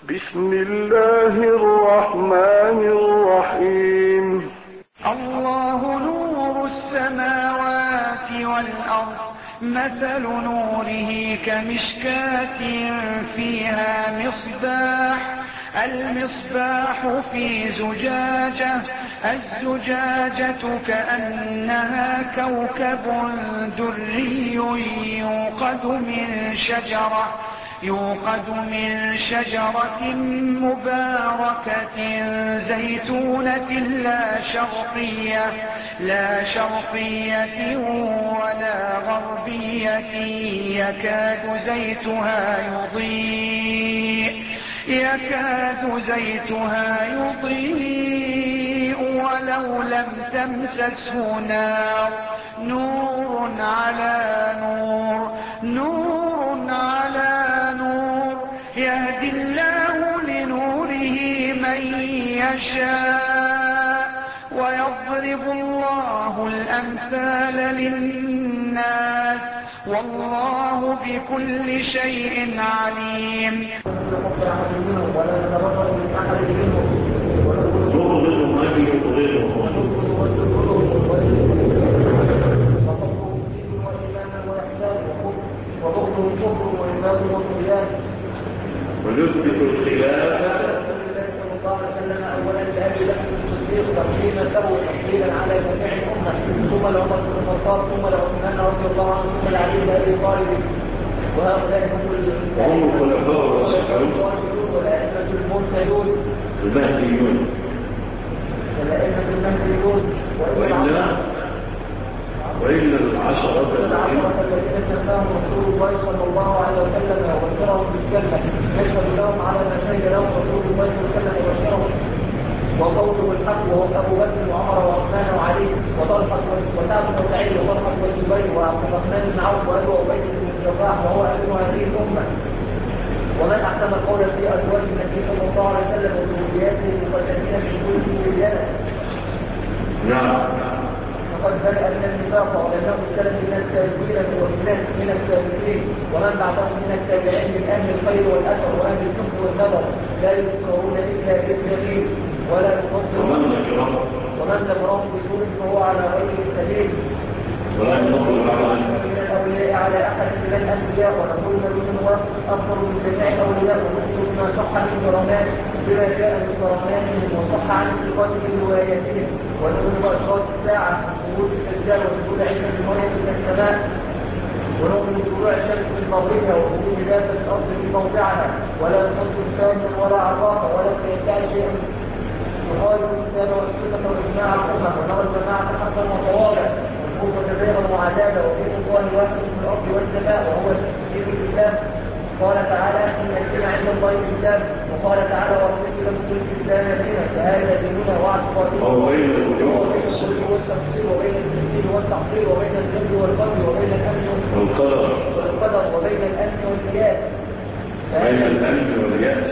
بسم الله الرحمن الرحيم. الله نور السماوات والأرض، مثل نوره كمشكاة فيها مصباح، المصباح في زجاجة، الزجاجة كأنها كوكب دري يوقد من شجرة مباركة زيتونة لا شرقية ولا غربية، يكاد زيتها يضيء ولو لم تمسسه نار، نور على نور، يهدي الله لنوره من يشاء، ويضرب الله الأمثال للناس، والله بكل شيء عليم. ونثبت الخلافة صلى الله عليه وسلم أولا لأبي بكر الصديق تقديما له وتفضيلا على جميع الأمة، ثم لعمر بن الخطاب، ثم لعثمان رضي الله عنه، ثم لعلي بن أبي طالب، وهؤلاء هم الخلفاء الراشدون والأئمة المرسلون المهديون، وإلا العشرة الذين سماهم رسول الله صلى الله عليه وسلم وبشرهم بالجنة، يشهد لهم على ما شهد لهم رسول الله صلى الله عليه وسلم وبشرهم، وقوله الحق وهم أبو بكر وعمر وعثمان وعلي وطلحة وسعد بن سعيد وطلحة والزبير وعبد الرحمن بن عوف وأبو عبيد بن الجراح وهو أمين هذه الأمة. ومن أحسن القول في أزواج النبي صلى الله عليه وسلم وذرياته المقدسين في كل ديانة. نعم. فقد بدأ من النفاق ولأنه السلف من التابعين من التابعين ومن بعدهم من التابعين من أهل الخير والأثر وأهل الحب والنظر لا يذكرون إلا بالجميل ولا يفضلون، ومن ذكرهم بسوء فهو على غير السبيل، ولا يفضل من الأولياء على أحد من الأنبياء، ونقول من هو أفضل من جميع الأولياء، ونقول بما صح من كرامات بما جاء من كراماتهم وصح عن ثقات من رواياتهم، ونقول بأشراط الساعة وخروج الدجال ونزول عيسى بن مريم من السماء، ونؤمن بطلوع الشمس من مغربها وخروج دابة الأرض في موضعها، ولا نصد الثاني ولا عرافة ولا يدعي شيئا يخالف الكتاب والسنة وإجماع الأمة، ونرى الجماعة حقا وصوابا والكفر كبيرا وعذابا، ودين الله واحد في الأرض والسماء وهو دين الإسلام. قال تعالى إن الدين عند الله الإسلام، وقال تعالى ورضيت لكم الإسلام دينا، فهذا ديننا واعتقادنا وبين الصدق والتفصيل وبين التنزيل والتحقير وبين الذنب والقدر وبين الأمن والقدر وبين الأمن والقياس، بين الأمن واليأس،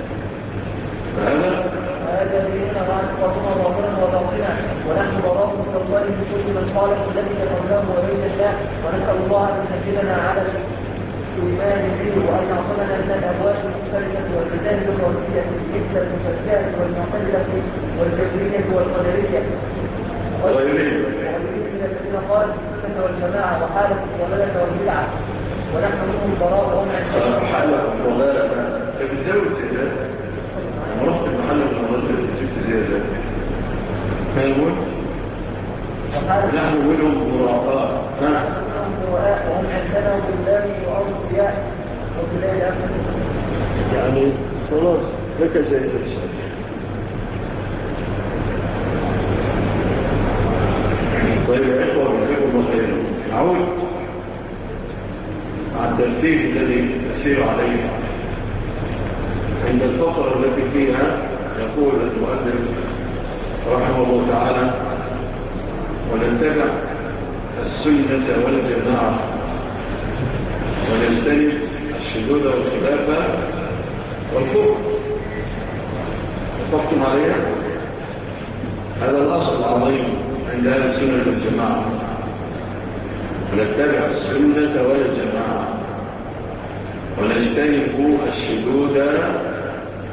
هذا ديننا واعتقادنا ظاهرا وباطنا، ونحن براء من الله من كل من خالف الذي قبله وبين الله، ونسأل الله أن يسجلنا على الإيمان به وأن يعصمنا من الأبواب المختلفة والمذاهب الرئيسية مثل المشبهة والمعتزلة والجبرية والقدرية وغيرهم من الذين قالوا السنة والجماعة وحالة الضلالة والبدعة، ونحن منهم براء وهم عندنا حالة الضلالة بتزود زيادات. أنا رحت المحل الضلالة جبت زيادات فاهمون؟ نحن منهم مراعاة وهم عندنا بالله وأرضياء وبالله أفضل، يعني خلاص لك زي الإنسان. طيب يا إخوة بنحب الله خير، نعود مع الترتيب الذي نسير عليه عند الفقرة التي فيها يقول المؤلف رحمه الله تعالى: ونتبع السنة والجماعة ونجتنب الشذوذ والخلافة والكفر. اتفقتم عليها؟ هذا الأصل العظيم عند أهل السنة والجماعة، ونتبع السنة والجماعة ونجتنب الشذوذ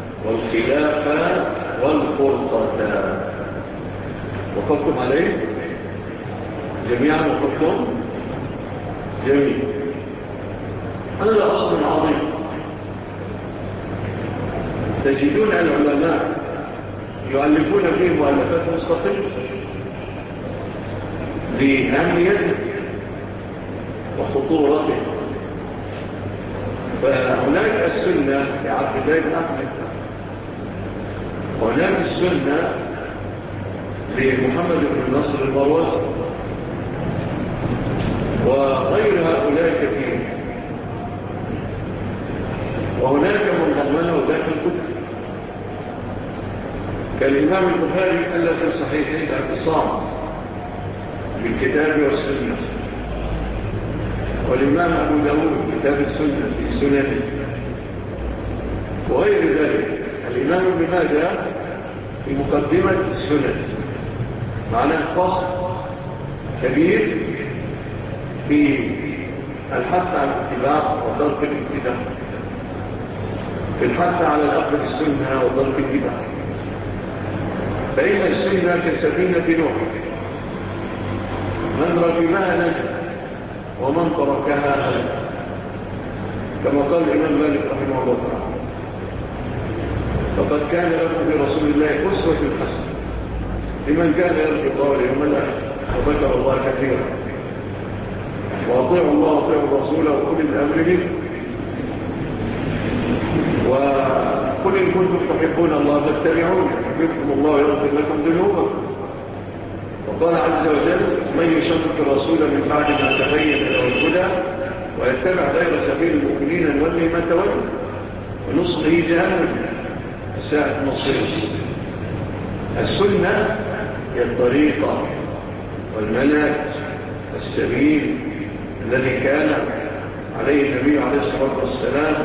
والاختلاف والفرقة. وقفتم عليه جميعا؟ وقفتم جميل. هذا أصل عظيم. تجدون العلماء يؤلفون فيه مؤلفات مستقلة لأهميته وخطورته. فهناك السنة لعبد الله بن أحمد، وهناك السنة لمحمد بن نصر المروزي، وغير هؤلاء كثير. وهناك من ضمنه ذات الكتب كالإمام البخاري ألف صحيحين اعتصام بالكتاب والسنة، والإمام أبو داود كتاب السنة في السنن، وغير ذلك. الإمام ابن ماجه في مقدمة السنن معناه فصل كبير في الحث على الاتباع وترك الابتداع، في الحث على الأخذ السنة وترك البدع. فإن السنة كسفينة نوح، من ركبها نجا ومن تركها هلك، كما قال الإمام مالك رحمه الله تعالى: فقد كان لكم في رسول الله أسوة حسنة لمن كان يرجو الله واليوم الآخر وذكر الله كثيرا، وأطيعوا الله وأطيعوا الرسول وأولي الأمر منكم، وقل إن كنتم تحبون الله فاتبعوني يحببكم الله ويغفر لكم ذنوبكم. وقال عز وجل: من يشقق الرسول من بعد ما تبين له الهدى ويتبع غير سبيل المؤمنين نوليه ما تولى ونصله جهنم ساءت مصيره. السنة هي الطريقة والمنهج السبيل الذي كان عليه النبي عليه الصلاة والسلام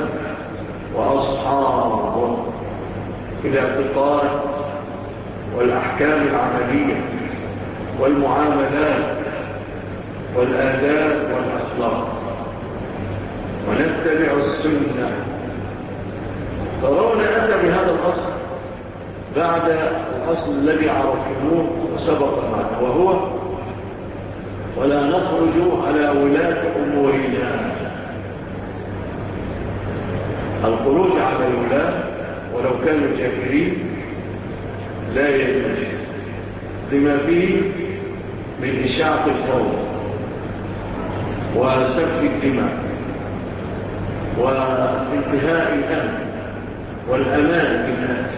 وأصحابه في الاعتقاد والأحكام العملية والمعاملات والآداب والأخلاق. ونتبع السنة. ترون أتى بهذا الأصل بعد الأصل الذي عرفتموه وسبق معنا، وهو: ولا نخرج على ولاة أمورنا. الخروج على الولاة ولو كانوا جاهلين لا يجوز، لما فيه من إشاعة الفوضى وسفك الدماء وانتهاء الأمن والأمان بالناس.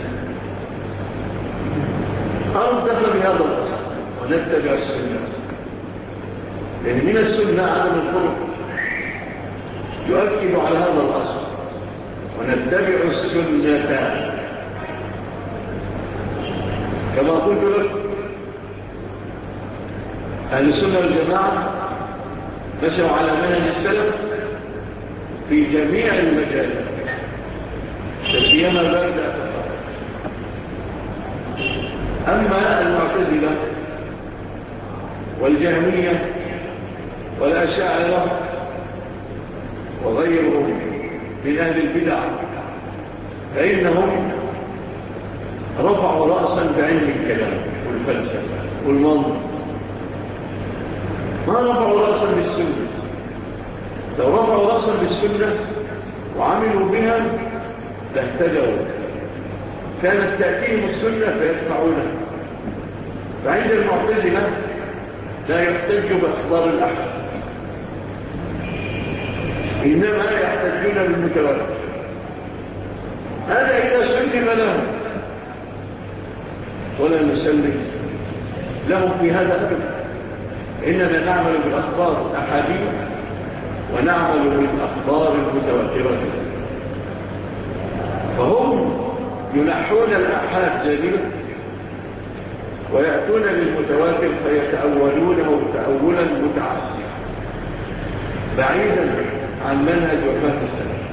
أردف بهذا الأصل ونتبع السنة، لأن من السنة عدم الخروج يؤكد على هذا الأصل. ونتبع السنة كما قلت لك، أهل السنة والجماعة مشوا على منهج السلف في جميع المجالات، سيما بعد. أما المعتزلة والجهمية والأشاعرة وغيرهم من أهل البدع فإنهم رفعوا رأسا بعلم الكلام والفلسفة والمنطق، ما رفعوا رأسا بالسنة. لو رفعوا رأسا بالسنة وعملوا بها لاهتدوا، كانت تأتيهم السنة فيدفعونها. فعند المعتزلة لا يحتج بأخبار الأحد، إنما يحتجون بالمتواتر. هذا إذا سلم لهم، ولا نسلم لهم في هذا أبدا. إننا نعمل بالأخبار الأحاديث ونعمل بالأخبار المتواترة. فهم ينحون الأحاد جميل ويأتون للمتواتر فيتأولونه تأولا متعسر بعيدا عن منهج وفاة السلف.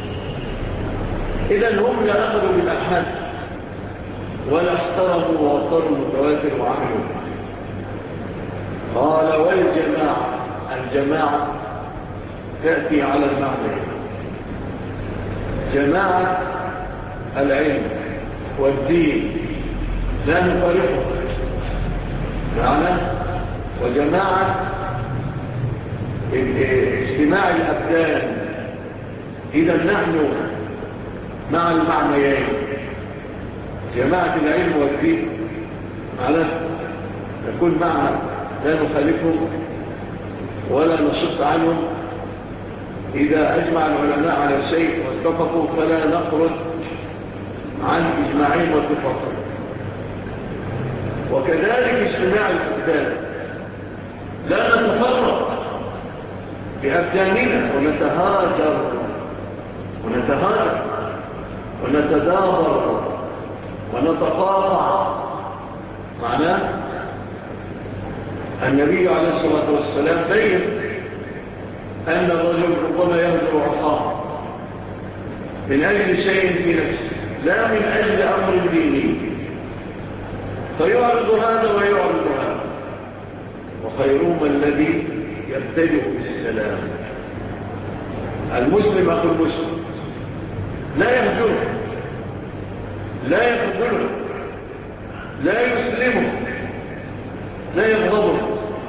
إذن هم لا أخذوا بالأحاد ولا احترموا وأطروا المتواتر وعملوا. قال: والجماعة، الجماعة تأتي على المعنى: جماعة العلم والدين لا نفرقه معنا، وجماعة اجتماع الأبدان. إذا نحن مع المعنيين، جماعة العلم والدين معنا نكون معنا لا نخالفهم ولا نصد عنهم. إذا أجمع العلماء على شيء واتفقوا فلا نخرج عن إجماعهم واتفاقهم. وكذلك اجتماع الأبدان، لا نتفرق بأبداننا ونتهاجر ونتدابر ونتقاطع. معناه النبي عليه الصلاة والسلام بين أن الرجل ربما يهجر أخاه من أجل شيء في نفسه لا من أجل أمر ديني، فيعرض هذا ويعرض هذا، وخيرهم الذي يبتدئ بالسلام. المسلم أخو المسلم لا يهجره، لا يقبله، لا يسلمه، لا يغضبه.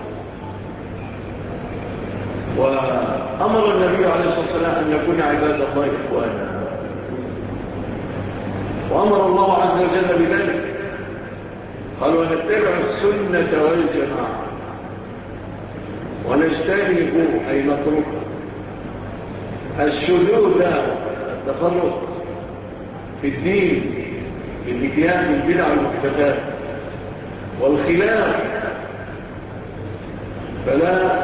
وأمر النبي عليه الصلاة والسلام أن يكون عباد الله إخوانا، وأمر الله عز وجل بذلك، قال ونتبع السنة والجماعة ونجتنب أي نترك الشذوذ التفرق في الدين بالاتيان بالبدع والمحدثات والخلاف، فلا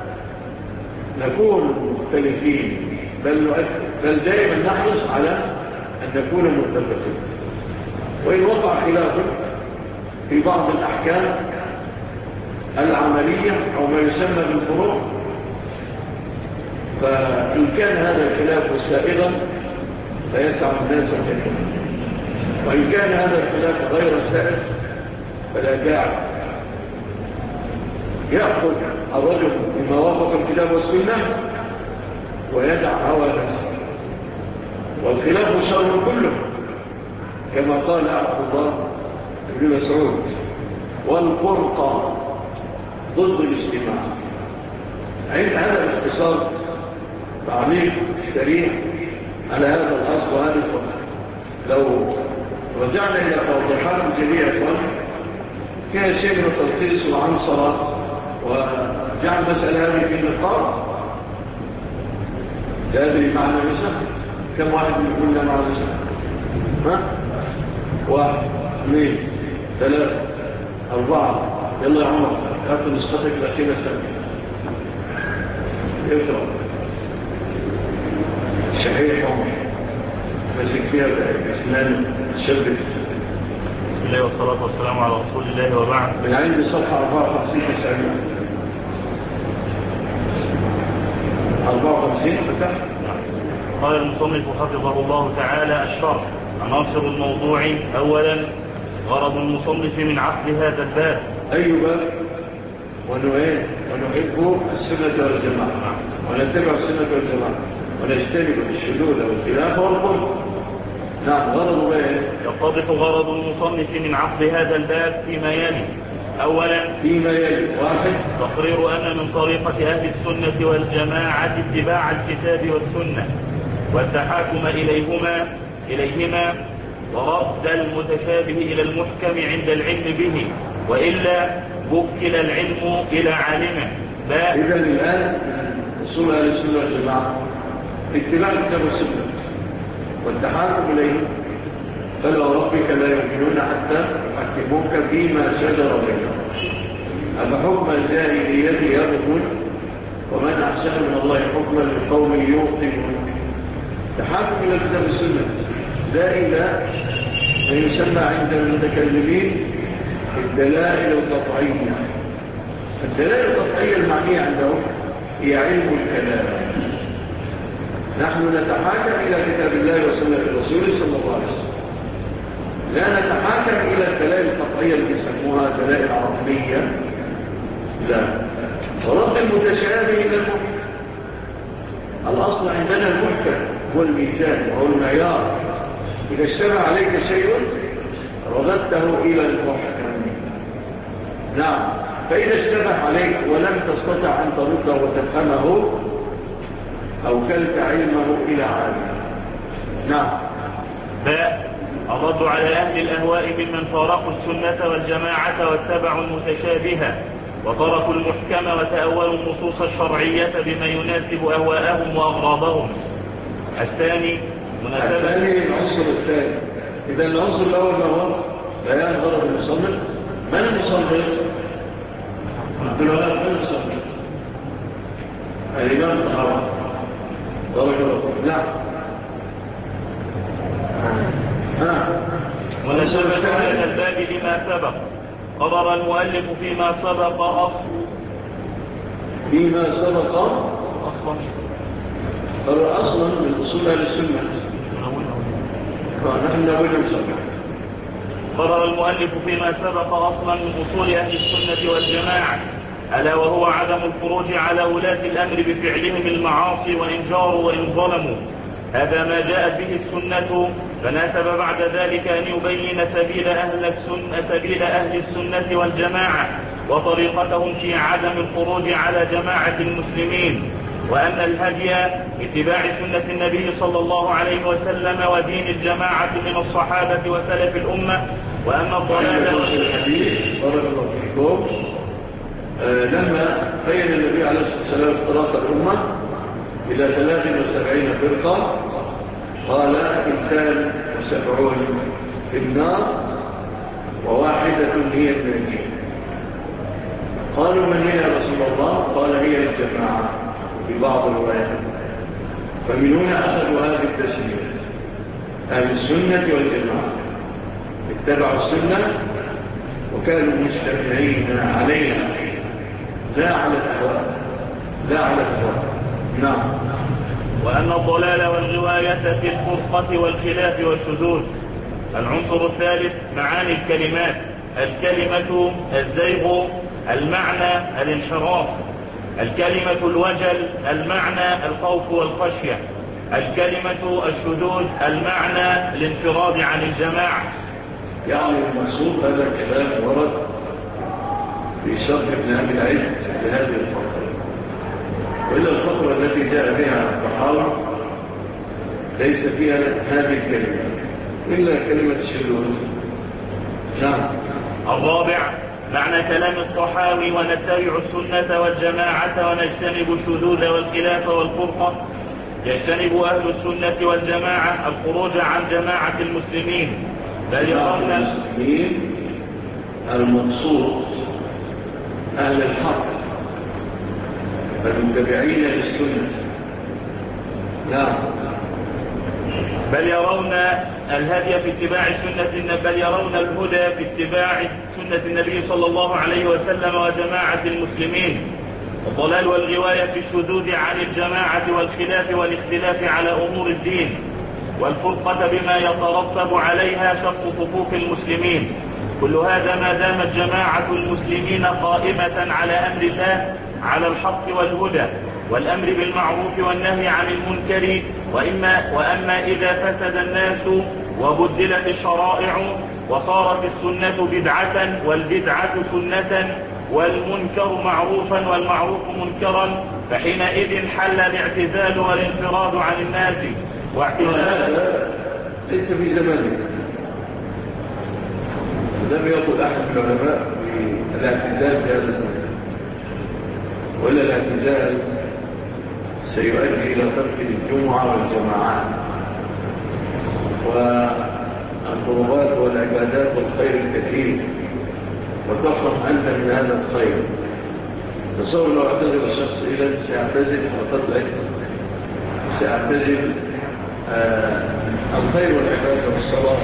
نكون مختلفين بل دائما نحرص على أن نكون متفقين. وإن وقع خلاف في بعض الأحكام العملية أو ما يسمى بالفروع، فإن كان هذا الخلاف سائغا فيسع الناس جميعا، وإن كان هذا الخلاف غير سائغ فلا داعي. يأخذ الرجل بما وافق الكتاب والسنة ويدع هوى نفسه، والخلاف شر كله كما قال عبد الله بن مسعود: والفرقة ضد الاجتماع. عند هذا الاختصار تعليق سريع على هذا الأصل وهذا الفرق. لو رجعنا إلى توضيحات الجميع فيها شيء من التلخيص وعنصرة وجعل مسألة هذه في النقاط. لا أدري معنى نسخ، كم واحد يقول لنا معنى نسخ؟ ها؟ 1 2 3 4. يلا يا عمر هات نسختك الأخيرة سنة اقرأ شحيح عمر ماسك فيها بأسنان الشبك. بسم الله والصلاة والسلام على رسول الله وبعد. من عند صفحة 54 فتح. قال المصنف حفظه الله تعالى: الشرح. عناصر الموضوع: أولا غرض المصنف من عقد هذا الباب. أي باب؟ ونحب السنة والجماعة ونتبع السنة والجماعة ونجتنب الشذوذ والخلاف والفرق. نعم. غرض باب يتضح غرض المصنف من عقد هذا الباب فيما يلي. أولا 1 تقرير أن من طريقة أهل السنة والجماعة اتباع الكتاب والسنة والتحاكم إليهما ورد المتشابه إلى المحكم عند العلم به، وإلا وكل العلم إلى عالمه. إذا الآن أصول أهل السنة والجماعة اتباع الكتاب والسنة والتحاكم إليه، فلو ربك لا يؤمنون حتى يحكموك فيما شجر بينهم أفحكم الجاهلية يبغون ومن أحسن من الله حكما لقوم يوقنون. تحاكم إلى الكتاب والسنة لا إلى ما يسمى عند المتكلمين الدلائل القطعية. الدلائل القطعية المعنية عندهم هي علم الكلام. نحن نتحاكم إلى كتاب الله وسنة الرسول صلى الله عليه وسلم، لا نتحاكم إلى الدلائل القطعية اللي يسموها دلائل عقلية، لا. ورد المتشابه إلى المحكم. الأصل عندنا المحكم هو الميزان وهو المعيار. إذا اشتبه عليك شيء رددته إلى المحكم. نعم. فإذا اشتبه عليك ولم تستطع أن ترده وتفهمه أوكلت علمه إلى عالم. نعم. الرد على أهل الأهواء ممن فارقوا السنة والجماعة واتبعوا المتشابهة وتركوا المحكم وتأولوا النصوص الشرعية بما يناسب أهواءهم وأغراضهم. الثاني العنصر الثاني. إذا العنصر الأول هو بيان غرض المصنف. من المصنف؟ العلماء. من المصنف؟ الإمام الطحاوي بارك الله فيك. نعم. ونسبت على الباب لما سبق. قرر المؤلف فيما سبق أصلا من أصول أهل السنة. نحن نقول مسمى. قرر المؤلف فيما سبق أصلا من أصول أهل السنة والجماعة، ألا وهو عدم الخروج على ولاة الأمر بفعلهم المعاصي وإن جاروا وإن ظلموا. هذا ما جاءت به السنة، فناسب بعد ذلك أن يبين سبيل أهل السنة والجماعة وطريقتهم في عدم الخروج على جماعة المسلمين، وأن الهدي اتباع سنة النبي صلى الله عليه وسلم ودين الجماعة من الصحابة وسلف الأمة، وأن الضلال والحديث بارك الله فيكم. لما بين النبي عليه الصلاة والسلام افتراق الأمة إلى 73 فرقة قال 72 في النار وواحدة هي الناجية. قالوا من هي يا رسول الله؟ قال هي الجماعة في بعض الروايات. فمن هنا أخذوا هذه التسمية أهل السنة والجماعة، اتبعوا السنة وكانوا مجتمعين عليها لا على الأهواء. نعم. وأن الضلال والغواية في الفرقة والخلاف والشذوذ. العنصر الثالث معاني الكلمات. الكلمة الزيغ، المعنى الانحراف. الكلمة الوجل، المعنى الخوف والخشية. الكلمة الشذوذ، المعنى الانفراد عن الجماعة. يعني المقصود هذا الكلام ورد في شرح ابن أبي العز لهذه الفقرة، وإلا الفقرة التي جاء بها الطحاوي ليس فيها هذه الكلمة إلا كلمة الشذوذ. نعم. الرابع معنى كلام الطحاوي: ونتبع السنة والجماعة ونجتنب الشذوذ والخلاف والفرقة. يجتنب أهل السنة والجماعة الخروج عن جماعة المسلمين، بل يرون المسلمين المقصود أهل الحق المتبعين للسنة. نعم. بل يرون الهدى في اتباع سنة النبي صلى الله عليه وسلم وجماعة المسلمين. الضلال والغواية في الشذوذ عن الجماعة والخلاف والاختلاف على أمور الدين، والفرقة بما يترتب عليها شق صفوف المسلمين. كل هذا ما دامت جماعة المسلمين قائمة على أمر الله على الحق والهدى والأمر بالمعروف والنهي عن المنكر. وأما إذا فسد الناس وبدلت الشرائع وصارت السنة بدعة والبدعة سنة والمنكر معروفا والمعروف منكرا، فحينئذ حل الاعتزال والانفراد عن الناس. وهذا ليس في زمانه. لم يقل أحد العلماء بالاعتزال في هذا الزمان، ولا الاعتزال سيؤدي إلى ترك الجمعة والجماعات والقربات والعبادات والخير الكثير، وتفرح أنت من هذا الخير. تصور لو اعتزل الشخص إلى سيعتزل الخير والعبادة والصلاة،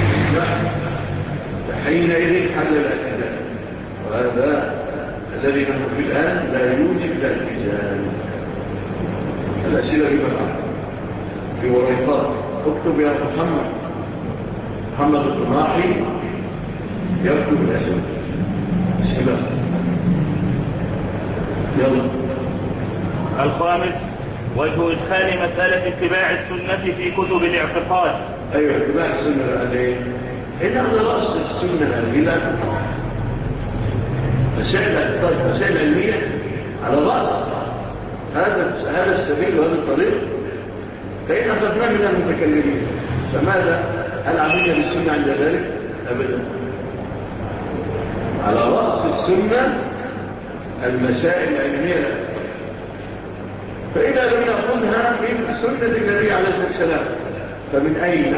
حينئذ حل الاعتزال. وهذا الذي نحن فيه الآن لا يوجد الاعتزال. الأسئلة بمعنى في وريقات اكتب يا محمد الطماحي يكتب الأسئلة. أسئلة يلا. الخامس وجه إدخال مسألة اتباع السنة في كتب الاعتقاد. أيوة، اتباع السنة عليه إن على رأس السنة الأميلة مسائل علمية على رأس هذا السبيل وهذا الطريق، فإن أخذنا من المتكلمين فماذا؟ هل عملنا بالسنة عند ذلك؟ أبدا. على رأس السنة المسائل العلمية، فإذا لم نأخذها من سنة النبي عليه الصلاة والسلام فمن أين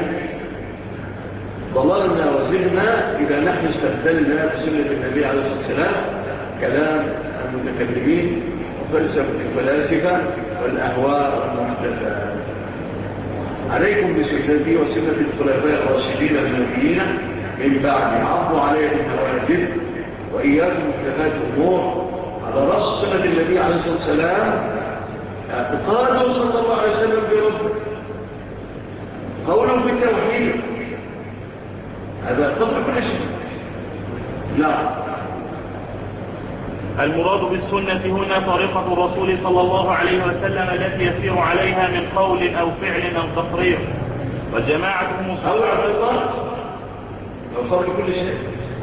ضللنا وزغنا إذا نحن استبدلنا بسنة النبي عليه الصلاة والسلام كلام المتكلمين وفلسفة الفلاسفة والأهواء والمحدثات؟ عليكم بسنتي وسنة الخلفاء الراشدين المهديين من بعد، عضوا عليها بالنواجذ وإياكم محدثات الأمور. على رأس سنة النبي عليه الصلاة والسلام اعتقاده صلى الله عليه وسلم بربه، قوله بالتوحيد، هذا قبل كل شيء. نعم. المراد بالسنة هنا طريقة الرسول صلى الله عليه وسلم التي يسير عليها من قول أو فعل أو تقرير، والجماعة هم قبل كل شيء.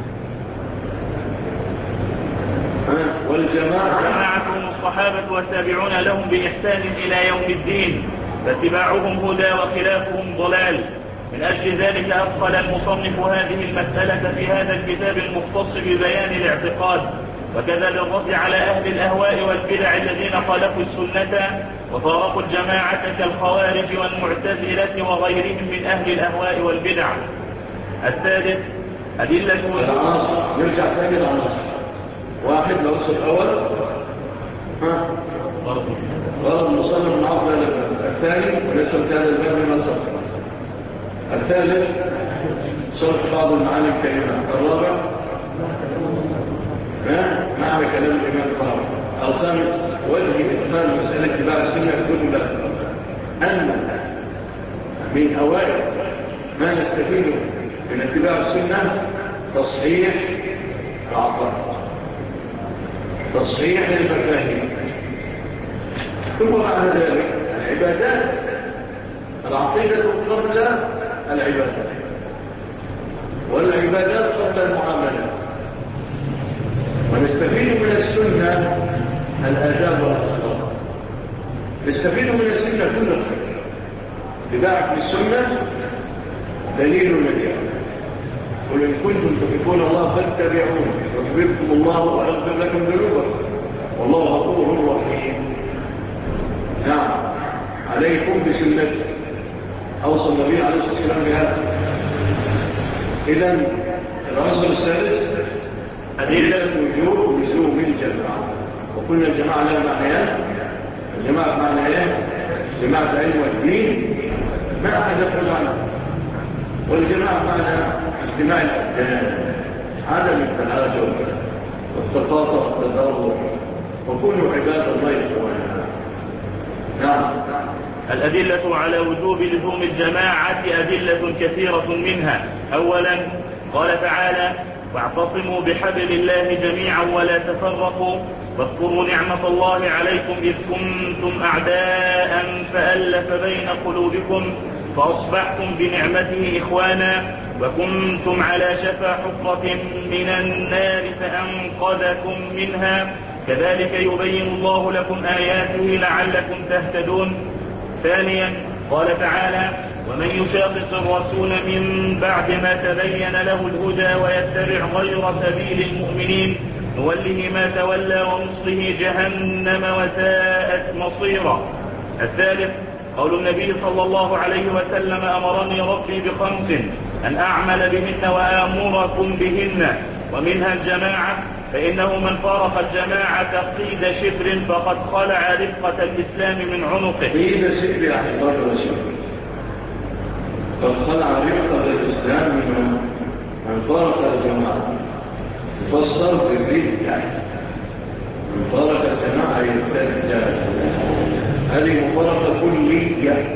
والجماعة هم الصحابة والتابعون لهم بإحسان إلى يوم الدين، فاتباعهم هدى وخلافهم ضلال. من أجل ذلك أدخل المصنف هذه المسألة في هذا الكتاب المختص ببيان الاعتقاد، وكذا للرد على أهل الأهواء والبدع الذين خالفوا السنة وفارقوا الجماعة كالخوارج والمعتزلة وغيرهم من أهل الأهواء والبدع. الثالث أدلة العناصر. نرجع ثاني العناصر. واحد العنصر الأول غرض المصنف من عقل الثاني وليس هذا الباب من الصف. الثالث صرف بعض المعاني الكلمة. الرابع معنى كلام الإمام الطحاوي. الخامس وجه إدخال مسألة اتباع السنة في كتب أن من أوائل ما نستفيد من اتباع السنة تصحيح العقائد، تصحيح المفاهيم. ثم بعد ذلك العبادات، العقيدة قبل العبادات، والعبادات قبل المعاملات. ونستفيد من السنة الآداب والأخلاق، نستفيد من السنة كل خير. اتباعك للسنة دليل النجاة. قل إن كنتم تحبون الله فاتبعون يحببكم الله ويغفر لكم ذنوبكم والله غفور رحيم. نعم. عليكم بسنتي، أوصى النبي عليه الصلاة والسلام بهذا. إذن العنصر الثالث أدلة وجوب لزوم الجماعة. وقلنا الجماعة لها معنيان. الجماعة معنيان جماعة العلم والدين ما أحد يفعل عنه، والجماعة معنى اجتماع الأبدان، عدم التهاجر والتقاطع والتضرر، وكونوا عباد الله إخوانا. نعم. الأدلة على وجوب لزوم الجماعة أدلة كثيرة منها. أولا قال تعالى: واعتصموا بحبل الله جميعا ولا تفرقوا واذكروا نعمة الله عليكم إذ كنتم أعداء فألف بين قلوبكم فأصبحتم بنعمته إخوانا وكنتم على شفا حفرة من النار فأنقذكم منها كذلك يبين الله لكم آياته لعلكم تهتدون. ثانيا قال تعالى: ومن يشاقق الرسول من بعد ما تبين له الهدى ويتبع غير سبيل المؤمنين نوله ما تولى ونصله جهنم وساءت مصيرا. الثالث قول النبي صلى الله عليه وسلم: أمرني ربي بخمس أن أعمل بهن وآمركم بهن، ومنها الجماعة، فإنه من فارق الجماعة قيد شبر فقد خلع رفقة الإسلام من عنقه. قيد شبر يعني قدر شبر، قد خلع رفقة الإسلام من عنقه. من فارق الجماعة يفسر بالريد، يعني من فارق الجماعة يرتد. هذه مفارقة كلية.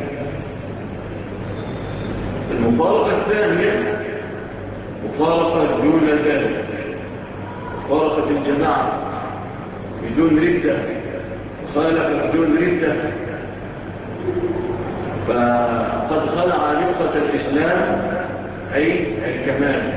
المفارقة الثانية مفارقة دون ذلك، مفارقة الجماعة بدون ردة، مخالفة بدون ردة، فقد خلع رفقة الإسلام أي الكمال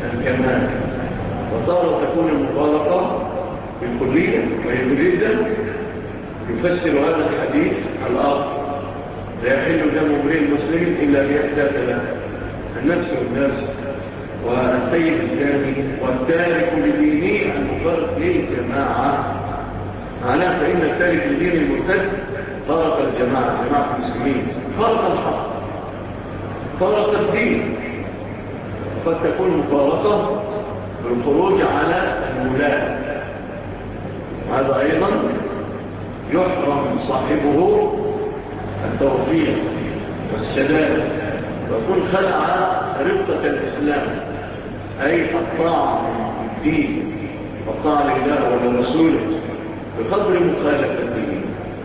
وتارة تكون المفارقة بالكلية وهي جدا يفسر هذا الحديث الآخر لا يحل دم امرئ مسلم إلا بإحدى ثلاث: النفس والنفس والسيد الثاني والتارك لدينه المفارق للجماعة. معناه فإن التارك لدين المرتد فارق الجماعة، جماعة المسلمين، فارق الحق، فارق الدين. قد تكون مفارقة بالخروج على الولاة، وهذا أيضا يحرم صاحبه التوفيق والسداد، ويكون خلع ربطة الإسلام، أي الطاعة الدين والطاعة لله ولرسوله بقدر مخالفته.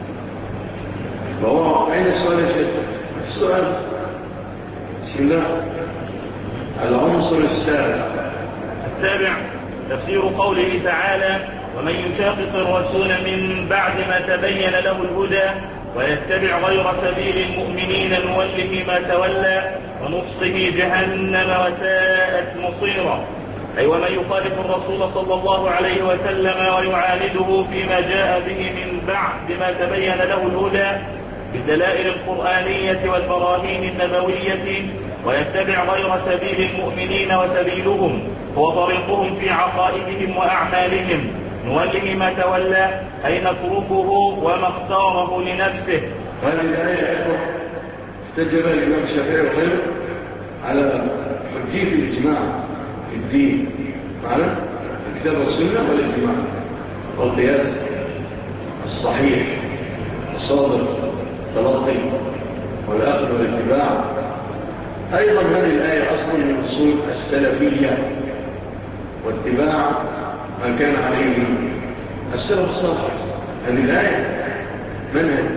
فهو أين السؤال يا شيخ؟ السؤال بسم الله. العنصر السابع تفسير قوله تعالى: ومن يشاقق الرسول من بعد ما تبين له الهدى ويتبع غير سبيل المؤمنين نوله ما تولى ونصله جهنم وساءت مصيرا. أي ومن يخالف الرسول صلى الله عليه وسلم ويعانده فيما جاء به من بعد ما تبين له الهدى بالدلائل القرآنية والبراهين النبوية ويتبع غير سبيل المؤمنين وسبيلهم هو طريقهم في عقائدهم وأعمالهم نوله ما تولى أي نتركه وما اختاره لنفسه. هذه الآية استجب الإمام الشافعي وغيره على حجية الإجماع في الدين، معنا الكتاب والسنة والإجماع والقياس الصحيح الصادق التلقي والأخذ والاتباع. أيضا هذه الآية أصل من أصول السلفية واتباع ما كان عليه السلف الصالح. هذه الآية منهج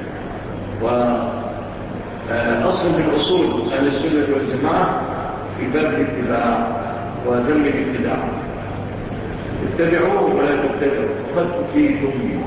وأصل من أصول أهل السنة والجماعة في باب الاتباع وذم الابتداع. اتبعوه ولا تبتدعوا قد تفيدوا،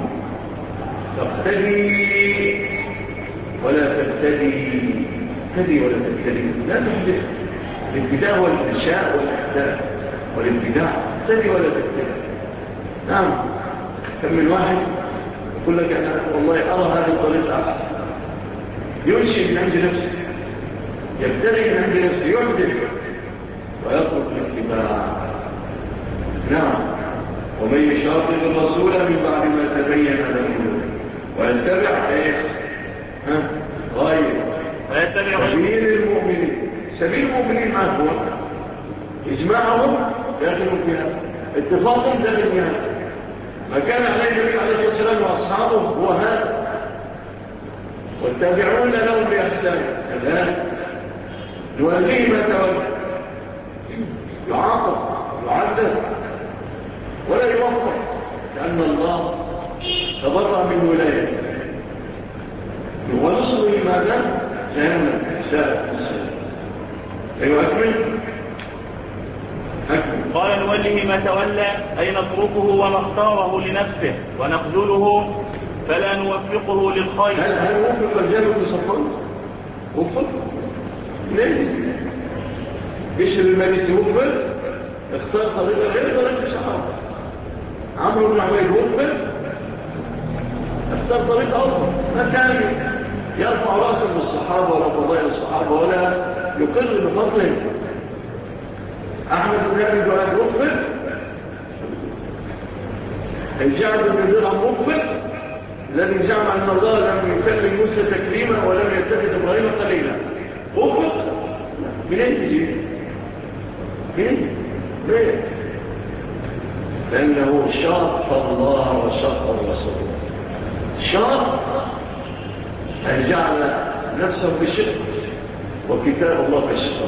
تقتدي ولا تبتدي، تبتدي ولا تبتدي، لا تحدث. الابتداء والإنشاء والإحداث والابتداع، تبتدي ولا تبتدي. نعم، كم من واحد يقول لك أنا والله أرى هذا الطريق أحسن، ينشئ من عند نفسه، يبتدئ من عند نفسه، يحدث ويترك الاتباع. نعم، ومن يشاقق الرسول من بعد ما تبين له ويتبع ايش؟ غير سبيل المؤمنين. سبيل المؤمنين ما هو؟ اجماعهم داخل فيها، اتفاقهم داخل فيها، ما كان عليه النبي عليه الصلاه والسلام واصحابه هو هذا، والتابعون لهم باحسان كذلك نوليه ما تولى، يعاقب يعذب ولا يوفق، لأن الله تبرأ من ولايته ونصره ماذا؟ جهنم ساءت السلام. أيها أكمل. قال نوله ما تولى أي نتركه وما اختاره لنفسه ونخذله فلا نوفقه للخير. هل وفق الجنة بصفان؟ وفق؟ ليه؟ بشر المريسي وفق؟ اختار طريقة غير طريقة الصحابة. عمرو بن عبيد وفق؟ اختار طريقة أفضل، ما كان يرفع رأسه بالصحابة ولا فضائل الصحابة ولا يقر بفضلهم. أحمد بن أبي دؤاد وفق؟ الجعد بن درهم وفق؟ الذي زعم أن الله لم يكلم موسى تكليما ولم يتخذ إبراهيم خليلا، وفق؟ منين تجي؟ منين؟ ليه؟ لأنه شاق الله وشاق الرسول. شاق أن جعل نفسه في شق وكتاب الله في الشق.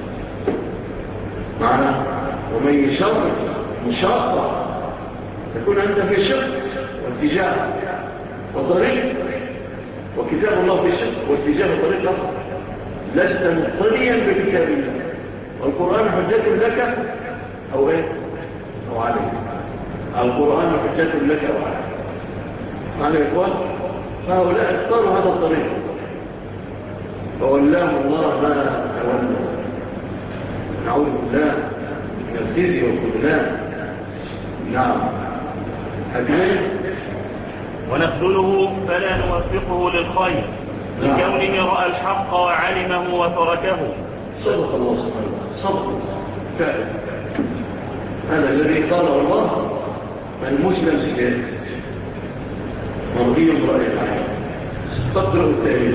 معنى ومن يشاق مشاقة تكون أنت في شق واتجاه وطريق، وكتاب الله في شق واتجاه وطريق آخر. لست مقتديا بكتاب الله، والقرآن حجة لك أو إيه؟ أو عليك. القرآن حجة لك أو عليك. معنى يا إخوان فهؤلاء اختاروا هذا الطريق فولاه الله ما تولى نعوذ بالله من الخزي والخذلان. نعم. هكذا ونخذله فلا نوفقه للخير لكونه رأى الحق وعلمه وتركه. صدق الله سبحانه وتعالى، صدق فعلا. هذا الذي قاله الله: المسلم سيئات مرضي برأي الحق. استقرأوا التاريخ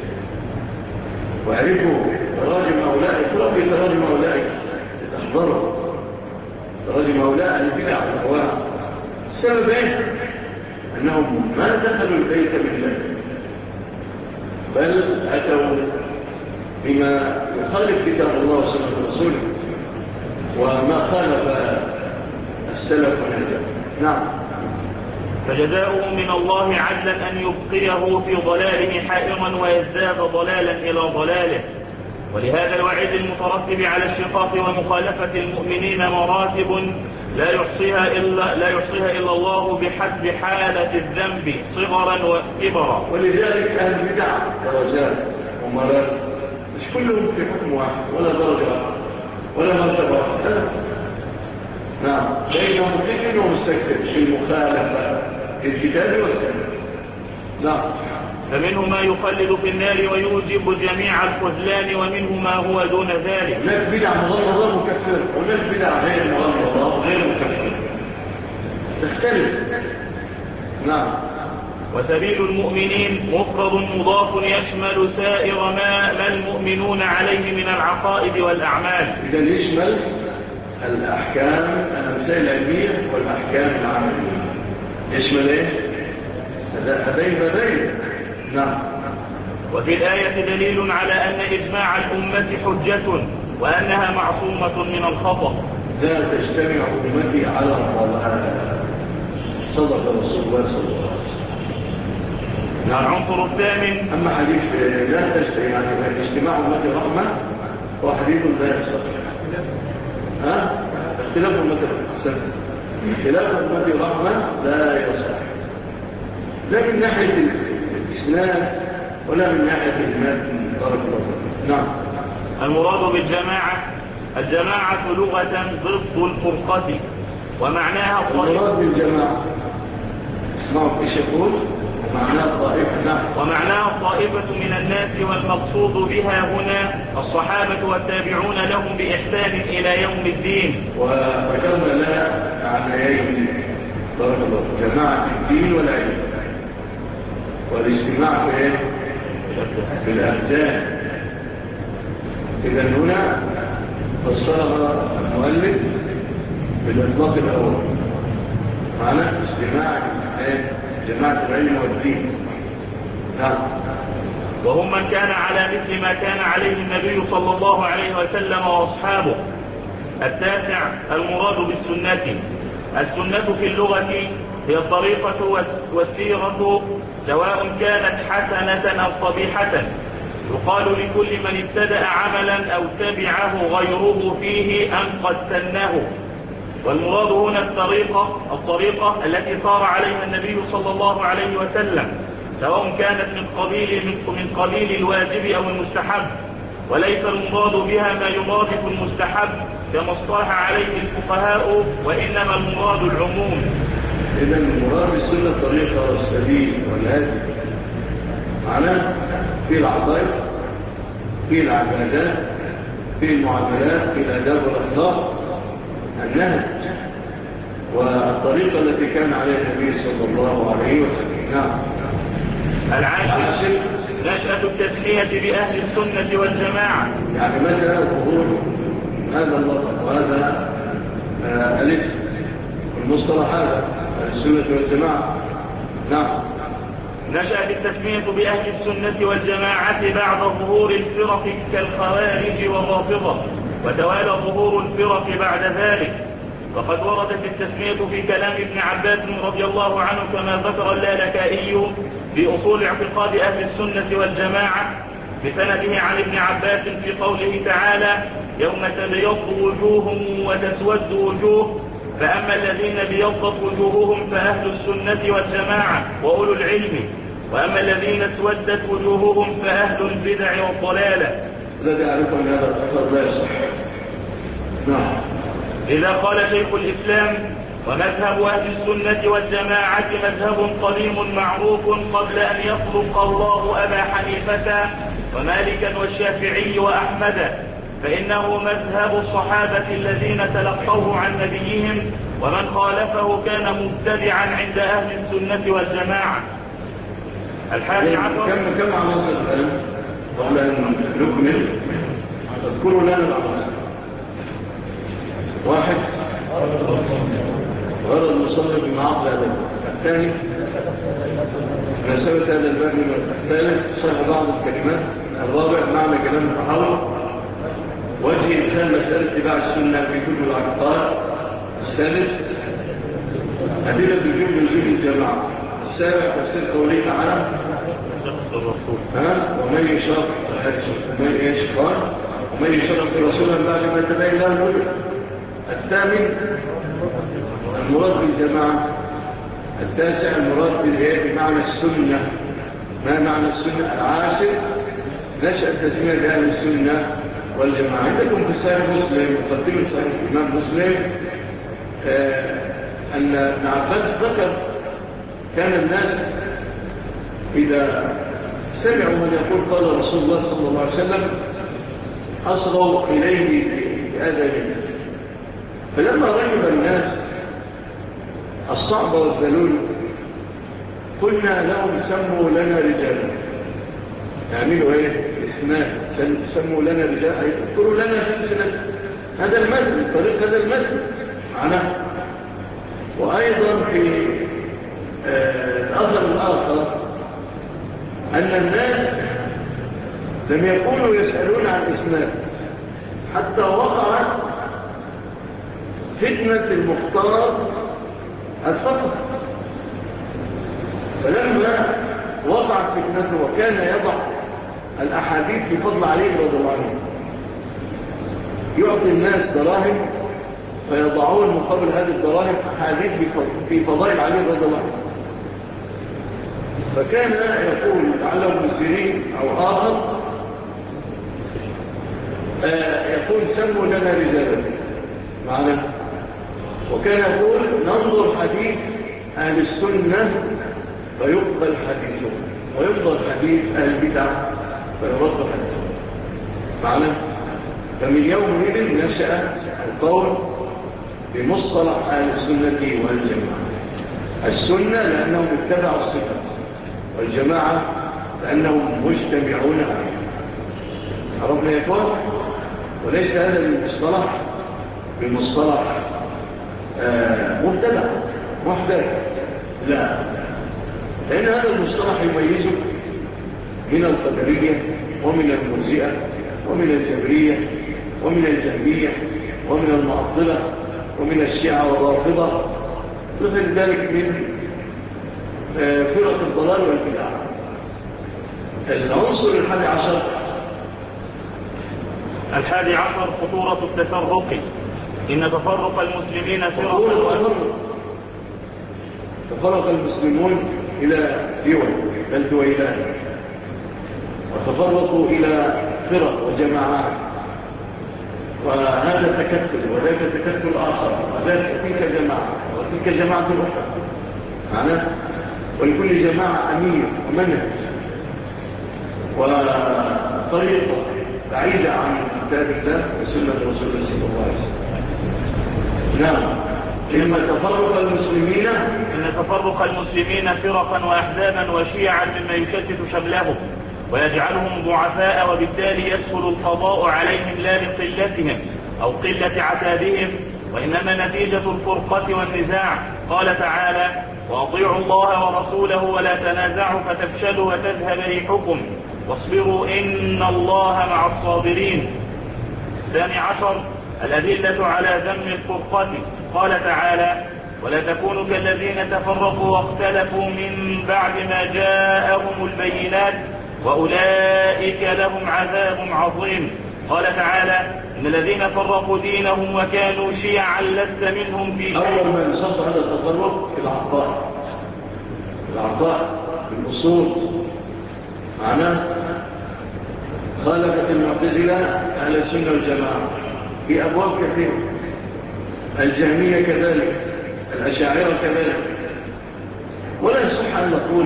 واعرفوا تراجم أولئك، ربي تراجم أولئك تحضروا تراجم أولئك البدع والأهواء. السبب ايه؟ أنهم ما دخلوا البيت بالله، بل أتوا بما يخالف كتاب الله وسنة رسوله وما خالف السلف والهدى. نعم. فجزاؤه من الله عدلا أن يبقيه في ضلاله حائرا ويزداد ضلالا إلى ضلاله. ولهذا الوعيد المترتب على الشقاق ومخالفة المؤمنين مراتب لا يحصيها إلا الله بحسب حالة الذنب صغرا وكبرا. ولذلك أهل البدع درجات ومراتب، مش كلهم في حكم واحد ولا درجة ولا مرتبة واحدة. نعم. بينهم مؤمن ومستكبر في المخالفة في الكتاب والسنة. نعم. فمنه ما يخلد في النار ويوجب جميع الخذلان، ومنه ما هو دون ذلك. هناك بدع مغلظة مكفرة، وهناك بدع غير مغلظة غير مكفرة، تختلف. نعم. وسبيل المؤمنين مفرد مضاف يشمل سائر ما المؤمنون عليه من العقائد والأعمال. إذا يشمل الأحكام المسائل العلمية والأحكام العملية. يشمل إيه؟ هذين بابين. نعم. وفي الآية دليل على أن إجماع الأمة حجة وأنها معصومة من الخطأ. لا تجتمع أمتي على الضلال. صدق رسول الله صلى الله عليه وسلم. العنصر الثامن. أما حديث لا تجتمع يعني اجتماع أمتي رحمة هو حديث لا يصح. اختلاف أمتي اختلاف أمتي رحمة لا يصح، لا من ناحية الإسلام ولا من ناحية المال. بارك الله فيك. نعم. المراد بالجماعة الجماعة لغة ضد الفرقة، ومعناها المراد بالجماعة اسمعوا ايش يقول ومعناها الطائفة. نعم. ومعناها الطائفة من الناس، والمقصود بها هنا الصحابة والتابعون لهم بإحسان إلى يوم الدين. وذكرنا لها معنيين. بارك الله. جماعة الدين والعلم، والاجتماع في ايه؟ في الأبدان. إذا هنا فسرها المؤلف بالإطلاق الأول، معنى اجتماع جماعة العلم والدين. نعم. وهم من كان على مثل ما كان عليه النبي صلى الله عليه وسلم وأصحابه. التاسع المراد بالسنة. السنة في اللغة هي الطريقة والسيرة، سواء كانت حسنة أو قبيحة. يقال لكل من ابتدأ عملا أو تبعه غيره فيه أن قد سنه. والمراد هنا الطريقة التي صار عليها النبي صلى الله عليه وسلم، سواء كانت من قبيل الواجب أو المستحب، وليس المراد بها ما يرادف المستحب كما اصطلح عليه الفقهاء، وإنما المراد العموم. إذا المراد بالسنة الطريقة والسبيل والهدي، معناه في العقائد، في العبادات، في المعاملات، في الآداب والأخلاق، النهج والطريقة التي كان عليها النبي صلى الله عليه وسلم. نعم. العاشر نشأة التسمية بأهل السنة والجماعة. يعني متى ظهور هذا اللفظ وهذا الاسم المصطلح هذا السنة والجماعة. نعم. نشأت التسمية بأهل السنة والجماعة بعد ظهور الفرق كالخوارج والرافضة، وتوالى ظهور الفرق بعد ذلك. وقد وردت التسمية في كلام ابن عباس رضي الله عنه كما ذكر اللالكائي في أصول اعتقاد أهل السنة والجماعة بسنده عن ابن عباس في قوله تعالى: يوم تبيض وجوه وتسود وجوه، فأما الذين بيضت وجوههم فأهل السنة والجماعة وأولو العلم، وأما الذين اسودت وجوههم فأهل البدع والضلالة. الذي أعرف أن هذا الأثر لا يصح، نعم. إذا قال شيخ الإسلام: ومذهب أهل السنة والجماعة مذهب قديم معروف قبل أن يخلق الله أبا حنيفة ومالكا والشافعي وأحمد، فإنه مذهب الصحابة الذين تلقوه عن نبيهم، ومن خالفه كان مبتدعا عند أهل السنة والجماعة. 11. كم عناصر الآن قبل أن نكمل؟ اذكروا لنا العناصر. 1. غرض المصنف بمعاقل هذا. الثاني مناسبة هذا الباب. الثالث شرح بعض الكلمات. الرابع معنى كلام التحول. وجه إدخال مسألة اتباع السنة في كل الاعتقاد. السادس أدلة وجوب نزول الجماعة. السابع تفسير قوله تعالى: ومن يشرك رسولا بعد ما تبين له الهدى. الثامن المراد بالجماعة. التاسع المراد بمعنى السنة. ما معنى السنة؟ العاشر نشأ تسمية بأهل السنة والجماعة. عندكم في صحيح مسلم مقدمة صحيح الإمام مسلم أن ابن عباس ذكر كان الناس إذا سمعوا من يقول قال رسول الله صلى الله عليه وسلم أصغوا إليه بآذانهم، فلما رجب الناس الصعب والذلول قلنا لهم سموا لنا رجالا. يعملوا ايه؟ اسماء سموا لنا رجالا، يذكروا لنا سلسلة هذا المثل، طريق هذا المثل معناه. وأيضا في الأثر الآخر أن الناس لم يكونوا يسألون عن اسماء حتى وقعت فتنة المختار الفقر، فلما وقعت فتنته وكان يضع الأحاديث في فضل علي رضي الله عنه، يعطي الناس دراهم فيضعون مقابل هذه الدراهم أحاديث في فضائل علي رضي الله عنه. فكان يقول لعله ابن سيرين أو آخر يقول سموا لنا رجالا معنا، وكان يقول ننظر حديث أهل السنة فيقبل حديثهم، ويفضل حديث أهل البدع فيرد حديثهم معنا. فمن يومئذ نشأ القول بمصطلح أهل السنة والجماعة. السنة لأنهم اتبعوا الصفة، والجماعة لأنهم مجتمعون عليها. عرفنا يا إخوان؟ وليس هذا المصطلح بمصطلح مبتدع محدث، لا، لأن هذا المصطلح يميزه من القدرية ومن المرجئة ومن الجبرية ومن الجهمية ومن المعطلة ومن الشيعة والرافضة، مثل ذلك من فرق الضلال والبدع. العنصر 11 خطورة التفرق. إن تفرق المسلمين تفرق المسلمون إلى بل دويلان، وتفرقوا إلى فرق وجماعات، وهذا تكتل وذاك تكتل آخر، وذاك تلك جماعة وتلك جماعة أخرى معناه، ولكل جماعة أمير ومنهج وطريقة بعيدة عن كتاب الله وسنة رسول الله صلى الله عليه وسلم. نعم. إن تفرق المسلمين فرقا وأحزابا وشيعا مما يشتت شملهم ويجعلهم ضعفاء، وبالتالي يسهل القضاء عليهم لا لقلتهم أو قلة عتادهم، وإنما نتيجة الفرقة والنزاع. قال تعالى: وأطيعوا الله ورسوله ولا تنازعوا فتفشلوا وتذهب ريحكم واصبروا إن الله مع الصابرين. 12 الأدلة على ذم الفرقة. قال تعالى: ولا تكونوا كالذين تفرقوا واختلفوا من بعد ما جاءهم البينات وأولئك لهم عذاب عظيم. قال تعالى: إن الذين فرقوا دينهم وكانوا شيعا لست منهم في شيء. أول ما يصد هذا التفرق الأعضاء بالأصول معناه خالفت المعتزلة أهل السنة والجماعة، في أبواب كثيرة، الجهمية كذلك، الأشاعرة كذلك. ولا يصح أن نقول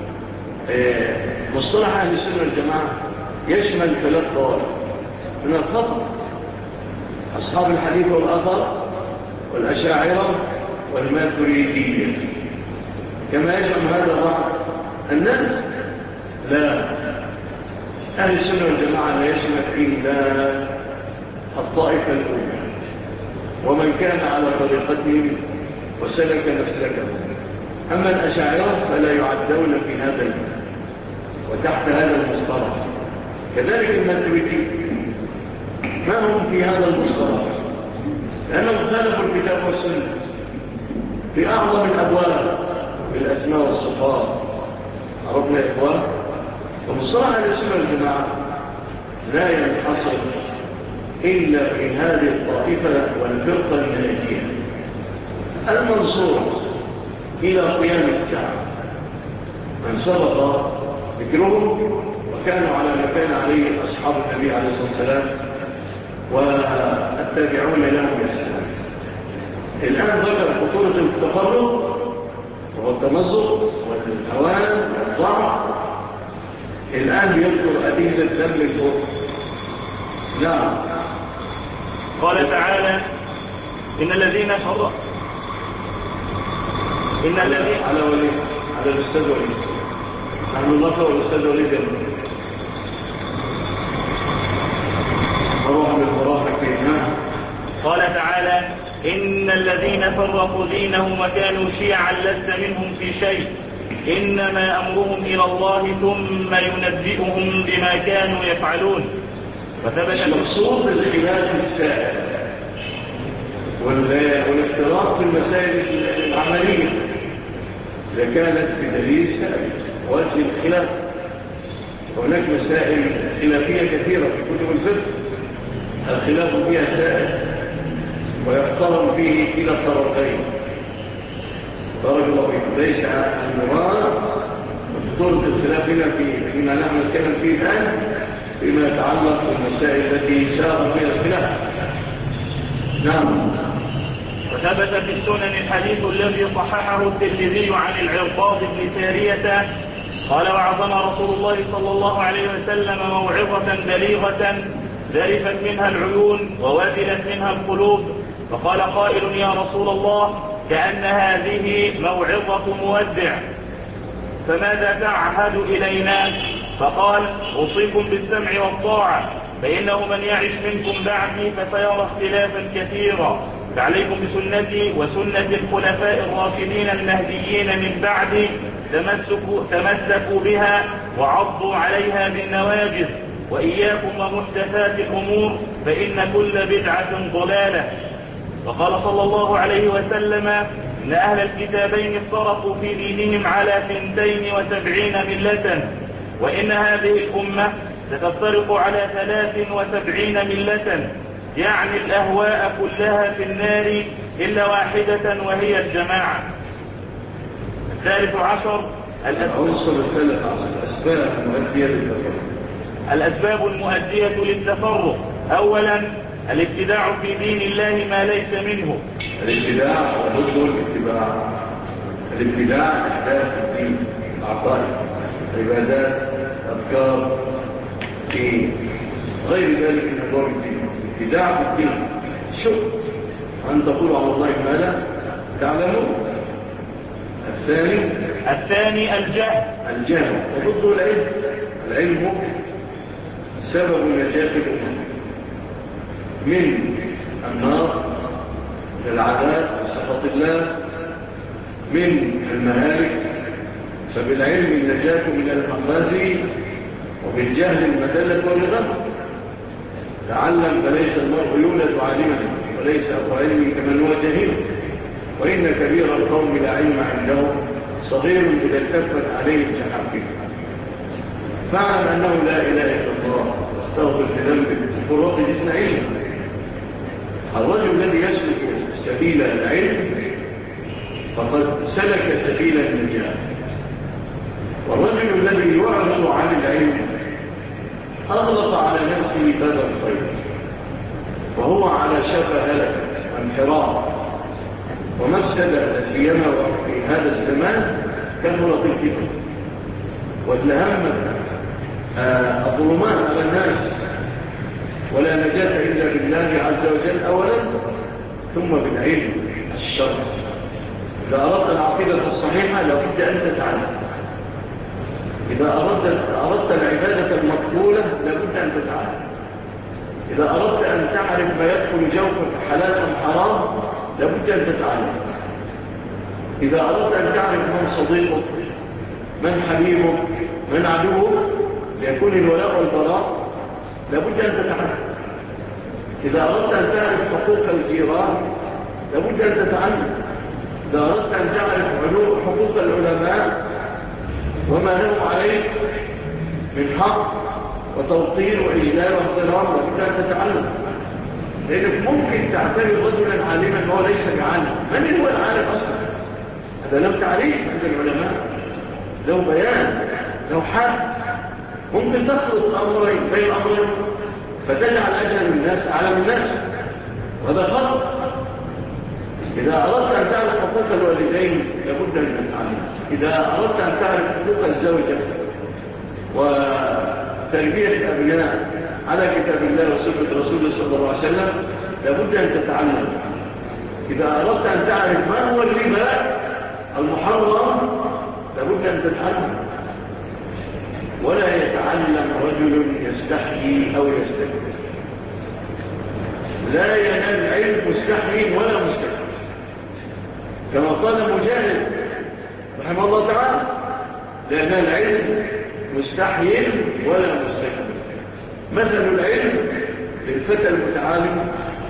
مصطلح أهل السنة والجماعة يشمل 3 طوائف من الخطأ: أصحاب الحديث والأثر والأشاعرة والماتريدية، كما يزعم هذا بعض الناس. لا، أهل السنة والجماعة لا يشمل إلا الطائفة الأولى ومن كان على طريقتهم وسلك مسلكهم. أما الأشاعرة فلا يعدون في هذا المعنى وتحت هذا المصطلح. كذلك الماتريدية ما هم في هذا المصطلح، لأنهم خالفوا الكتاب والسنة في أعظم الأبواب بالأسماء والصفات. عرفنا يا إخوان؟ ومصطلح أهل السنة والجماعة لا ينحصر إلا في هذه الطائفة والفرقة الناجية المنصورة إلى قيام الساعة، من سبق ذكرهم وكانوا على ما كان عليه أصحاب النبي عليه الصلاة والسلام والتابعون لهم بإحسان. الآن ذكر خطورة التفرق والتمزق والهوان والضعف. الآن يذكر أدلة ذم الكفر. نعم. قال تعالى: إن الذين فرقوا على ولي على الأستاذ ولي نحن نقرأ الأستاذ ولي قال تعالى: إن الذين فرقوا دينهم وكانوا شيعا لست منهم في شيء إنما أمرهم إلى الله ثم ينبئهم بما كانوا يفعلون. وثبت المقصود بالخلاف السائل والاختلاط في المسائل العملية إذا كانت بدليل سائل وجه الخلاف. هناك مسائل خلافية كثيرة في كتب الفقه الخلاف فيها سائل ويحترم فيه إلى الطرفين. بارك الله فيكم. ليس المراد خطورة الخلاف هنا فيما نحن نتكلم فيه الآن فيما يتعلق بالمسائل التي سار فيها الخلاف. نعم. وثبت في السنن الحديث الذي صححه الترمذي عن العرباض بن سارية قال: وعظنا رسول الله صلى الله عليه وسلم موعظة بليغة ذرفت منها العيون ووازلت منها القلوب، فقال قائل: يا رسول الله كأن هذه موعظة مودع، فماذا تعهد إلينا؟ فقال: أوصيكم بالسمع والطاعة، فإنه من يعش منكم بعدي فسيرى اختلافا كثيرا، فعليكم بسنتي وسنة الخلفاء الراشدين المهديين من بعدي، تمسكوا بها وعضوا عليها بالنواجذ، وإياكم ومحدثات الأمور فإن كل بدعة ضلالة. وقال صلى الله عليه وسلم: إن أهل الكتابين افترقوا في دينهم على 72 ملة، وإن هذه الأمة ستفترق على 73 ملة، يعني الأهواء كلها في النار إلا واحدة وهي الجماعة. الثالث عشر الأسباب المؤدية للتفرق. أولا الابتداع في دين الله ما ليس منه. الابتداع وضد الاتباع. الابتداع أحداث الدين، العقائد، عبادات، أفكار في غير ذلك من أمور الدين. ابتداع في الدين شوف أن تقول على الله ما لا تعلمه. الثاني الجهل وضد العلم. العلم سبب نجاة الأمة من النار، من العذاب سخط الله، من المهالك. فبالعلم النجاة من المخازي، وبالجهل المدلة والغم. تعلم فليس المرء يولد عالما، وليس أبو علم كمن هو جاهل، وإن كبير القوم لا علم عنده، صغير إذا التفت عليه الجحافل. فاعلم أنه لا إله إلا الله، واستغفر لذنبك وقل زدنا علما. الرجل الذي يسلك سبيل العلم فقد سلك سبيل النجاة، والرجل الذي يعرض عن العلم أغلق على نفسه باب الخير. وهو على شفا هلك وانحراف ومفسدة سيما في هذا الزمان كثرة الفتن وتلهمت الظلمات على الناس ولا نجاة إلا بالله عز وجل أولا ثم بالعلم الشرع. إذا أردت العقيدة الصحيحة لابد أن تتعلم. إذا أردت العبادة المقبولة لابد أن تتعلم. إذا أردت أن تعرف ما يدخل جوفك حلال أم حرام لابد أن تتعلم. إذا أردت أن تعرف من صديقك من حبيبك من عدوك ليكون الولاء والبراء لابد أن تتعلم. إذا أردت أن تعرف حقوق الجيران لابد أن تتعلم. إذا أردت أن تعرف حقوق العلماء وما لهم عليك من حق وتوقير وإجلال واحترام لابد أن تتعلم. لأنك ممكن تعتبر رجلا عالما وهو ليس بعالم. من هو العالم أصلا؟ هذا لم تعريف عند العلماء، له بيان له حد. ممكن تخلط أمرين بين أمرين فتجعل أجهل الناس أعلم الناس، وهذا خطأ. إذا أردت أن تعرف حقوق الوالدين لابد أن تتعلم. إذا أردت أن تعرف حقوق الزوجة وتربية الأبناء على كتاب الله وسنة رسوله صلى الله عليه وسلم لابد أن تتعلم. إذا أردت أن تعرف ما هو الربا المحرم لابد أن تتعلم. ولا يتعلم رجل يستحيي أو يستكبر. لا ينال العلم مستحيي ولا مستكبر، كما قال مجاهد رحمه الله تعالى: لا ينال العلم مستحيي ولا مستكبر. مثل العلم للفتى المتعالم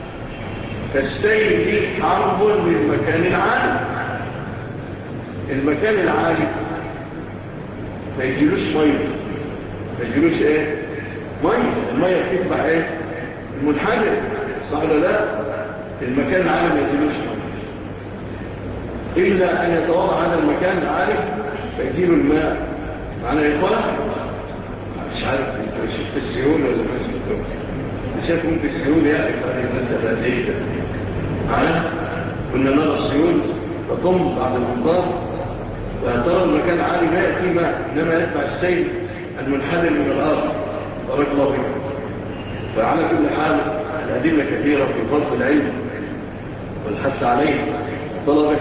كالسيل حرب للمكان العالي. المكان العالي ما يجيلوش ميه، ما يجيلوش ايه؟ ميه. الميه بتتبع ايه؟ المنحدر، صح ولا لا؟ المكان العالي ما يجيلوش ميه الا ان يتوضع هذا المكان العالي فيجيله الماء. معنا يا اخوان؟ مش عارف انت شفت السيول ولا ما شفتوش؟ شايف ممكن السيول يعرف هذه المسألة ليه ده؟ معنا؟ كنا نرى السيول تطم بعد الأمطار وترى المكان عالي ما يأتي ماء، إنما يتبع السيل المنحدر من الأرض. بارك الله فيكم. فعلى كل حال الأدلة كثيرة في فضل العلم والحث عليه طلبه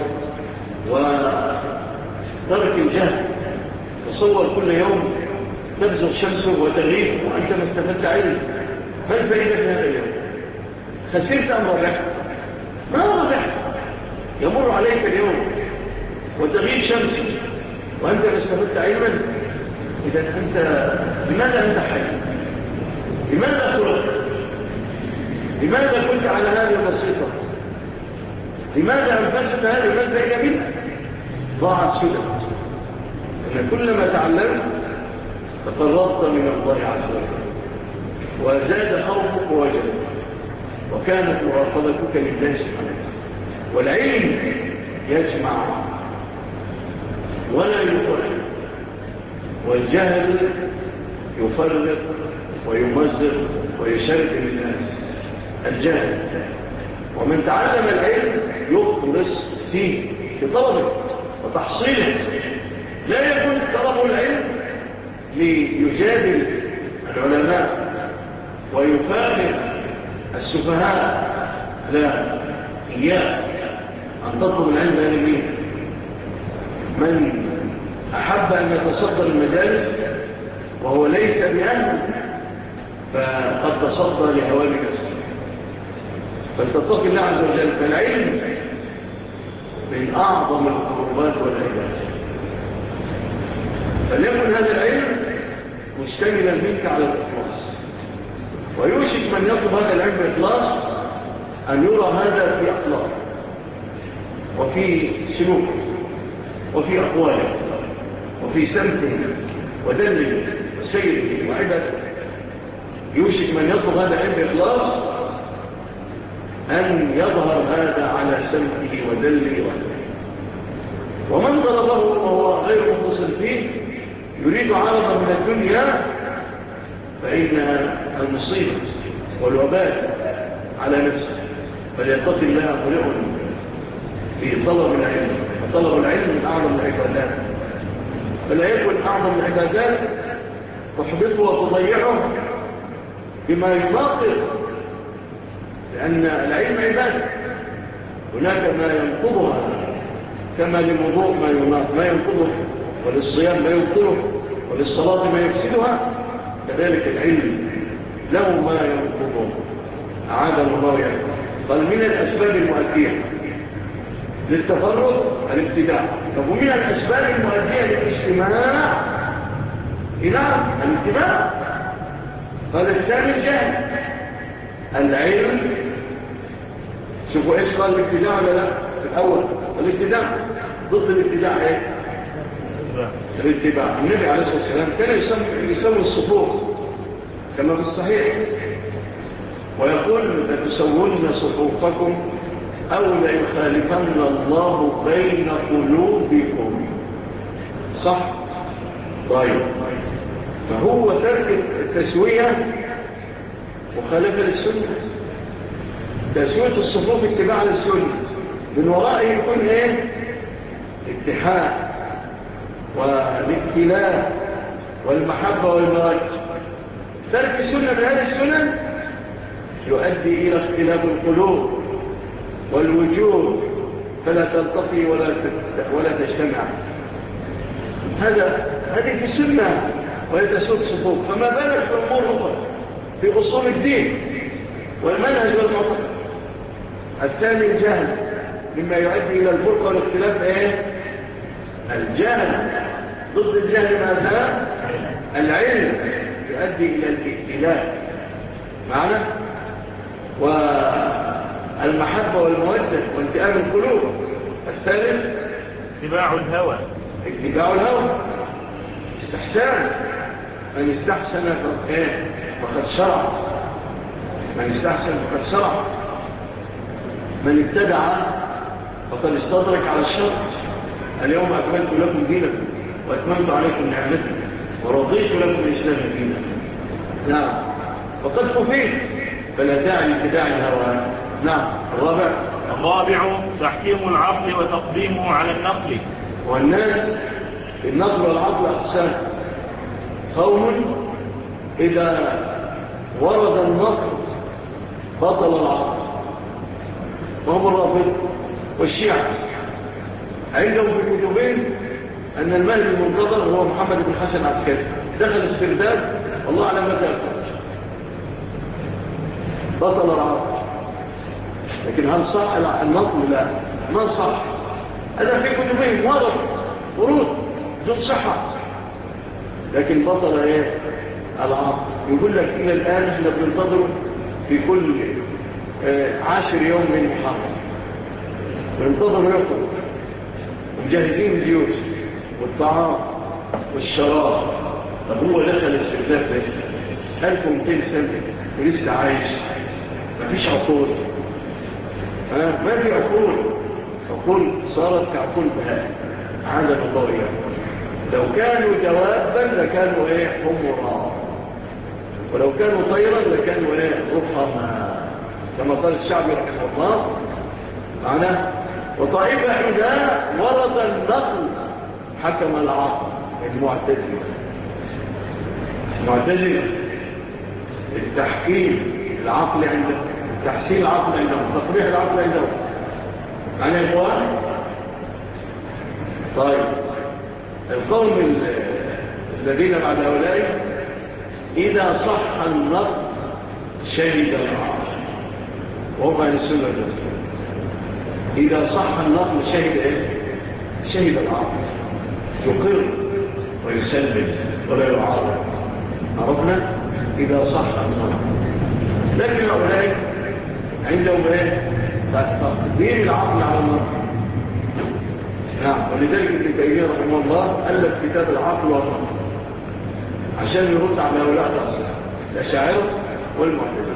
وترك الجهل. تصور كل يوم تبزغ شمسه وتغيب وأنت ما استفدت علم. ما الفائدة في هذا اليوم؟ خسرت أم ربحت؟ ما ربحت. يمر عليك اليوم وتغيب شمسه وأنت ما استفدت علما. إذا أنت لماذا أنت حي؟ لماذا خلقت؟ لماذا كنت على هذه البسيطة؟ لماذا أنفست هذه؟ ما الفائدة منها؟ ضاعت سدى. أن كلما تعلمت تقربت من الله عز وجل وزاد خوفك ووجدك وكانت مراقبتك لله سبحانه. والعلم يجمع ولا يفرق، والجهل يفرق ويمزق ويشرك الناس. الجهل. ومن تعلم العلم يخلص فيه في طلبه وتحصيله. لا يكون طلب العلم ليجادل العلماء ويفاخر السفهاء. لا، إياه أن تطلب العلم لمين؟ من أحب أن يتصدر المجالس وهو ليس بأهل فقد تصدى لهوام نفسه. فلتتقي الله عز وجل. فالعلم من أعظم القربات والعبادات. فليكن هذا العلم مشتملا منك على الإخلاص. ويوشك من يطلب هذا العلم بإخلاص أن يرى هذا في أخلاق وفي سلوك وفي أقواله وفي سمته ودله وسيره وعبادته. يوشك من يطلب هذا العلم بإخلاص أن يظهر هذا على سمته ودله وعبادته. ومن طلبه وهو غير متصل فيه يريد عرضا من الدنيا فإن المصيبة والوبال على نفسه، فليتقي الله امرئ في طلب العلم، وطلب العلم من أعظم العبادات، فلا يكن أعظم العبادات تحبطه وتضيعه بما يناقض، لأن العلم عبادة، هناك ما ينقضها كما للوضوء ما ينقضه، وللصيام ما يبطله، وللصلاة ما يفسدها، كذلك العلم له ما ينقضه. أعاذنا الله يعني. قال من الأسباب المؤدية للتفرد الابتداع. طب ومن الأسباب المؤدية للاجتماع؟ نعم الابتداع. قال الثاني الجهل. العلم شوفوا ايش قال الابتداع ولا لا في الأول؟ الابتداع ضد الابتداع ايه؟ الاتباع. النبي عليه الصلاة والسلام كان يسوي الصفوف كما في الصحيح، ويقول لتسوون صفوفكم أو ليخالفن الله بين قلوبكم. صح؟ طيب، فهو ترك التسوية مخالفة للسنة. تسوية الصفوف اتباع للسنة، من ورائه يكون ايه؟ اتحاد والائتلاف والمحبة والمودة. ترك السنة من هذه السنن يؤدي إلى اختلاف القلوب والوجوه، فلا تلتقي ولا تجتمع. هذه في السنة وهي تسوء الصفوف، فما بالك في أمور أخرى في أصول الدين والمنهج والمعتقد. الثاني الجهل، مما يؤدي إلى الفرقة والاختلاف ايه؟ الجهل. ضد الجهل ماذا؟ العلم، يؤدي إلى الائتلاف معنا، والمحبة والمودة وانتئام القلوب. الثالث اتباع الهوى. اتباع الهوى، استحسان. من استحسن فقد شرع. من استحسن فقد شرع. من ابتدع فقد استدرك على الشرع. اليوم أكملت لكم دينكم وأتممت عليكم نعمتي ورضيت لكم الإسلام دينا. نعم، وقد كفيت، فلا داعي لاتباع الهوى. نعم. الرابع تحكيم العقل وتقديمه على النقل. والناس النقل والعقل أقسام. قوم إذا ورد النقل بطل العقل، وهم الرافضة والشيعة. عندهم في كتبين أن المهدي المنتظر هو محمد بن حسن العسكري، دخل استرداد والله أعلم متى يخرج. بطل العقل. لكن هل صح النقل؟ لا، ما صح. هذا في كتبين ورود ذو صحة، لكن بطل ايه؟ العقل. يقول لك إلى الآن احنا بننتظر في كل 10 يوم من محرم، بننتظر يخرج، ومجهزين الجيوش والطعام والشراب. طب هو دخل الاسترداد ده 1200 سنة ولسه عايش، مفيش عقول. ما في عقول صارت كعقول بهاء. عادة الله إياه. لو كانوا دوابا لكانوا حمراء، ولو كانوا طيرا لكانوا رخما، كما قال الشعبي رحمه الله معنا. وطائفة إذا ورد النقل حكم العقل. المعتزلة التحكيم العقل عندهم، تحسين العقل عندهم، تقبيح العقل عندهم. معنا يا إخوان؟ طيب، القوم الذين بعد هؤلاء إذا صح النقل شهد العقل، وهم عن السنة والجماعة. إذا صح النقل شهد العقل، يقر ويسلم ولا يعارض. عرفنا؟ إذا صح النقل. لكن هؤلاء عندهم تقديم العقل على النقل. نعم. ولذلك ابن تيمية رحمه الله ألف كتاب العقل والنقل عشان يرد على هؤلاء الأشاعرة والمعتزلة.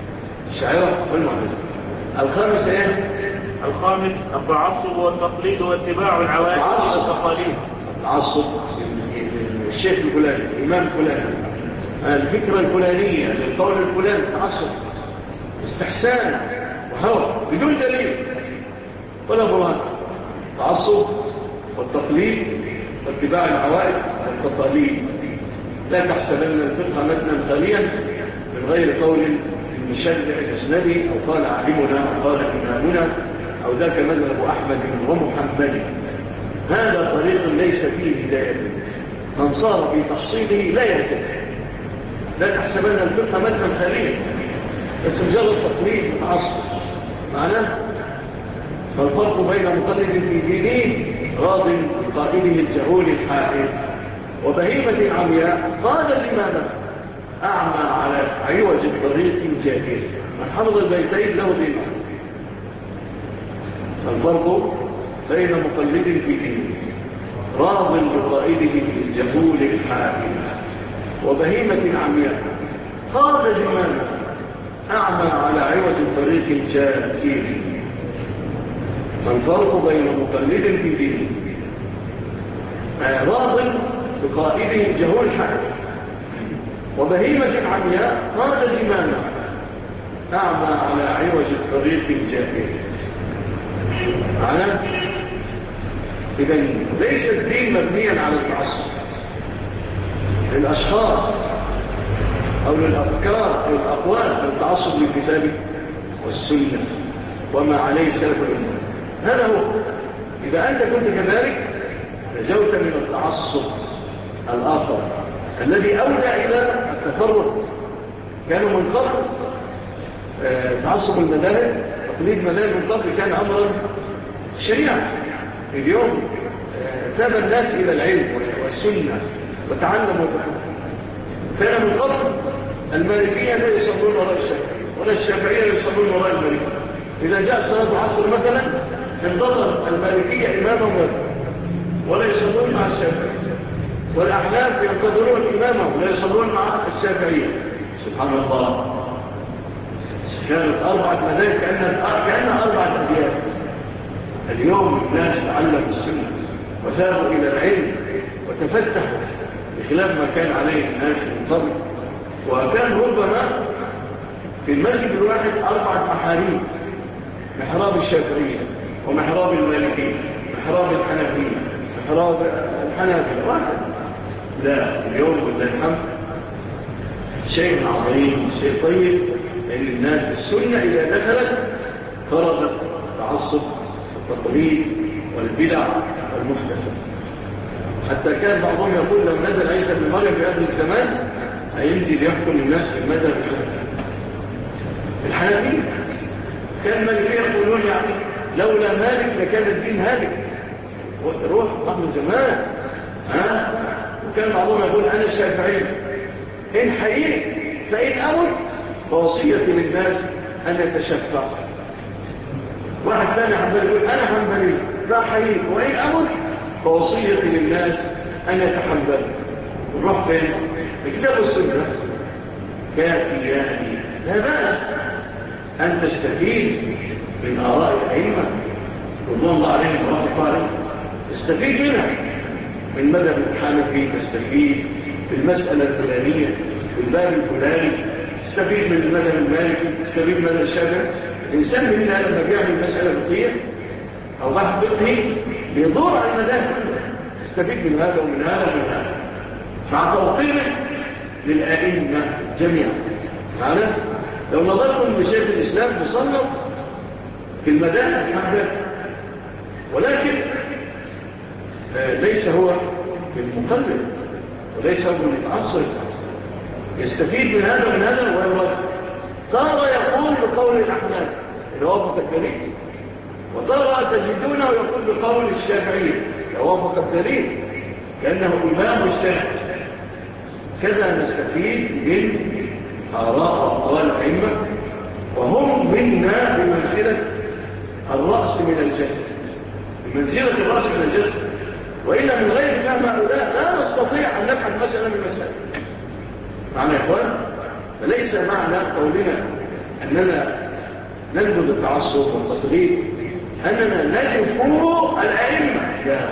الخامس الخامس التعصب والتقليد واتباع العوائد والتقاليد. التعصب، الشيخ الفلاني، الإمام الفلاني، الفكرة الفلانية، للقول الفلاني، تعصب. استحسان وهوى بدون دليل ولا برهان. تعصب والتقليد واتباع العوائد والتقاليد. لا تحسبن الفقه متنا خاليا من غير قول المشرع الاسندي او قال عالمنا او قال امامنا او ذاك مذهب احمد ومحمد. هذا طريق ليس فيه هدايه، من صار في تحصيله لا يهتدي. لا تحسبن الفقه متنا خاليا بس مجرد تقليد وتعصب. معناه فالفرق بين مقلد في دينه راض بقائده الجهول الحائر وبهيمة عمياء قال زماما أعمى على عوج الطريق جاهل. من حفظ البيتين له دين. الفرق بين مقلد في دينه راض بقائده الجهول الحائر وبهيمة عمياء قال زماما أعمى على عوج الطريق جاهل. الفرق بين مقلد في دينه راض بقائده الجهول حق وبهيمة عمياء قال زماما أعمى على عوج الطريق الجاهل. معنى إذن ليس الدين مبنيا على التعصب للأشخاص أو للأفكار أو الأقوال، التعصب للكتاب والسنة وما عليه سلف الأمة. هذا هو. إذا أنت كنت كذلك نجوت من التعصب الآخر الذي أولى إلى التفرق. كانوا من قبل تعصب المذاهب تقليد مذاهب من قبل كان أمرا شريعا. اليوم تاب الناس إلى العلم والسنة وتعلموا وتفرقوا. كان من قبل المالكية لا يصلون وراء الشافعية ولا الشافعية يصلون وراء المالكية. إذا جاء صلاة العصر مثلا انتظر المالكية إمامهم ولا يصلون مع الشافعية، والأحناف ينتظرون إمامهم ولا يصلون مع الشافعية. سبحان الله. كانت أربعة مذاهب كأنها أربعة أديان. اليوم الناس تعلموا السنة وساروا إلى العلم وتفتحوا بخلاف ما كان عليه الناس من قبل. وكان ربما في المسجد الواحد 4 محاريب: محراب الشافعية ومحراب المالكية، محراب الحنفية، محراب الحنابلة، واحد. لا، اليوم بالله الحمد شيء عظيم، شيء طيب، لأن الناس السنة إذا دخلت فرضت التعصب والتقليد والبدع والمحدثة. حتى كان بعضهم يقول لو نزل عيسى بن مريم في هذا الزمان هينزل يحكم الناس في المذهب الحنفية. كان المالكية يقولون يعني لولا مالك لكان الدين هالك. روح من زمان. وكان بعضهم يقول أنا الشافعي إن حييت فإن أمر فوصية للناس أن يتشفع. واحد ثاني حنبلي يقول أنا حنبلي لا حييت وإن أمر فوصية للناس أن يتحمل. نروح فين؟ الكتاب والسنة كافيان. لا بأس أن تستفيد من آراء الأئمة رضوان الله عليهم ورحمة الله عليهم، تستفيد منها. من مذهب الحنفي تستفيد في المسألة الفلانية في الباب الفلاني، تستفيد من المذهب المالكي، تستفيد من المذهب الشافعي. الإنسان مننا لما بيعمل مسألة فقهية أو بحث فقهي بيدور على المذاهب، تستفيد من هذا ومن هذا ومن هذا مع توقيره للأئمة جميعا. معنا لو نظرتم بشيخ الإسلام مصنف في المذاهب الحنبلية، ولكن ليس هو بالمقلد وليس هو بالمتعصب، يستفيد من هذا ومن هذا ويرد. ترى يقول بقول الأحناف إذا وافق الدليل، وترى تجدونه يقول بقول الشافعية إذا وافق الدليل لأنه إمام الشافعي. كذا نستفيد من آراء وأقوال الأئمة، وهم منا بمنزلة الرأس من الجسد، بمنزلة الرأس من الجسد. وإلا من غير فهم هؤلاء لا نستطيع أن نفعل مسألة من المسائل. معنى يا إخوان، فليس معنى قولنا أننا ننبذ التعصب والتقليد أننا نجفو الأئمة.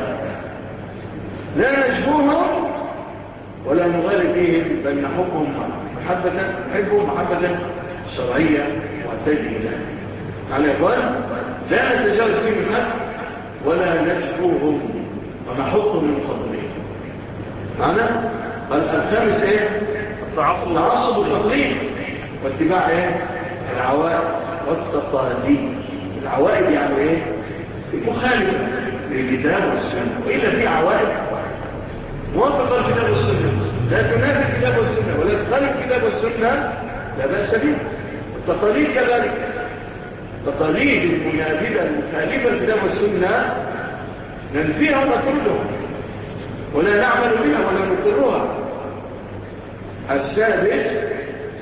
لا نجفوهم ولا نغالي فيهم، بل نحبهم محبة شرعية نحتاج إليه. يعني يقول لا نتجاوز فيهم الحد ولا نشكوهم ونحطهم من فضلهم. معنى الخامس ايه؟ التعصب والتقليد واتباع ايه؟ العوائد والتقاليد. العوائد يعني ايه؟ مخالفة للكتاب والسنة، وإلا في عوائد موافقة الكتاب والسنة لا تنافي الكتاب والسنة ولا تخالف الكتاب والسنة لا بأس به. التقاليد كذلك، تقاليد المنافذة المخالفة الكتاب والسنة ننفيها ونطردها ولا نعمل بها ولا نقرها. السادس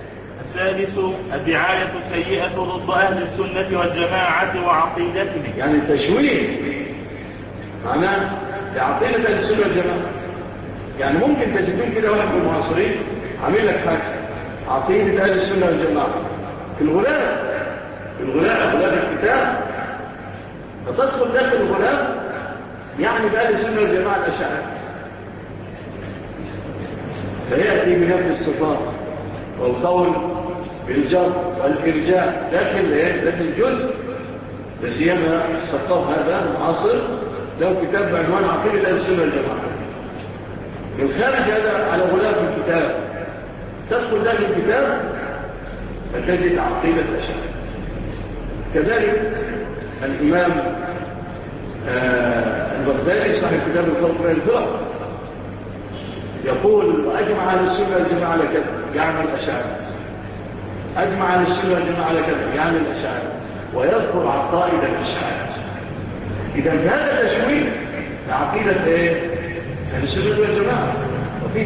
الدعاية السيئة ضد أهل السنة والجماعة وعقيدتهم، يعني التشويه معناه لعقيدة أهل السنة والجماعة. يعني ممكن تجدون كده واحد من المعاصرين عامل لك حاجة عقيدة أهل السنة والجماعة في الغلاف الكتاب، فتدخل داخل الغلاف يعني بأهل السنة والجماعة الأشاعرة، فيأتي بنفس الصفات والقول بالجر والإرجاء داخل جزء. لسيما السقاف هذا المعاصر له كتاب بعنوان عقيدة أهل السنة والجماعة. من خارج هذا على غلاف الكتاب تدخل داخل الكتاب فتجد عقيدة الأشاعرة. كذلك الإمام البغدادي صاحب كتاب الفرق بين الفرق يقول وأجمع أهل السنة والجماعة على كذا يعني الأشاعرة، أجمع أهل السنة والجماعة على كذا يعني الأشاعرة، ويذكر عقائد الأشاعرة. إذا هذا تشويه لعقيدة إيه؟ أهل السنة والجماعة، وفي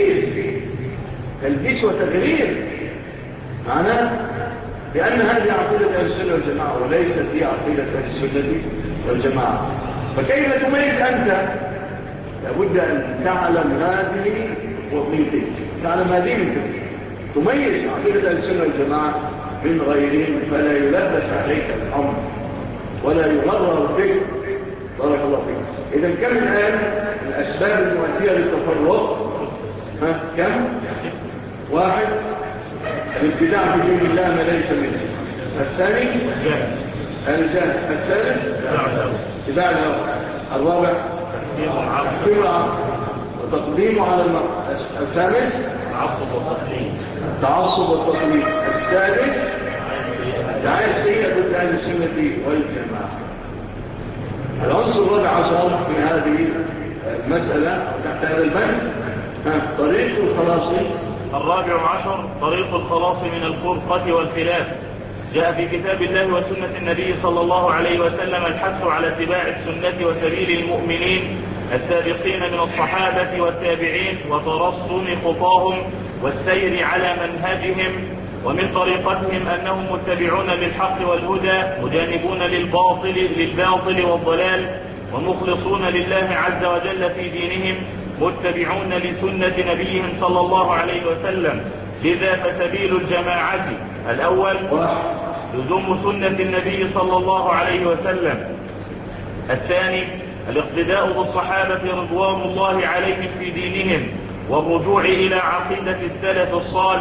تلبيس وتغيير معناه لأن هذه عقيدة أهل السنة والجماعة وليست هي عقيدة أهل السنة والجماعة. فكيف تميز أنت؟ لابد أن تعلم هذه ومن تلك، تعلم هذه من تلك، تميز عقيدة أهل السنة والجماعة من غيرهم، فلا يلبس عليك الأمر ولا يغرر بك. بارك الله فيك. إذا كم الآن الأسباب المؤدية للتفرق؟ كم؟ 1 الابتداع في دين الله ما ليس منه. الثاني الجهل. الثالث اتباع الهوى. الرابع وتقديمه على المرء. الخامس تعصب والتقليد. السادس دعاية السيئة ضد أهل السنة والجماعة. العنصر الرابع عشر من هذه المسألة تحت هذا البند طريق الخلاص. الرابع عشر طريق الخلاص من الفرقة والخلاف. جاء في كتاب الله وسنة النبي صلى الله عليه وسلم الحث على اتباع السنة وسبيل المؤمنين السابقين من الصحابة والتابعين وترسم خطاهم والسير على منهجهم، ومن طريقتهم أنهم متبعون للحق والهدى مجانبون للباطل والضلال ومخلصون لله عز وجل في دينهم متبعون لسنة نبيهم صلى الله عليه وسلم. لذا فسبيل الجماعة الأول لزوم سنة النبي صلى الله عليه وسلم. الثاني الاقتداء بالصحابة رضوان الله عليهم في دينهم والرجوع إلى عقيدة السلف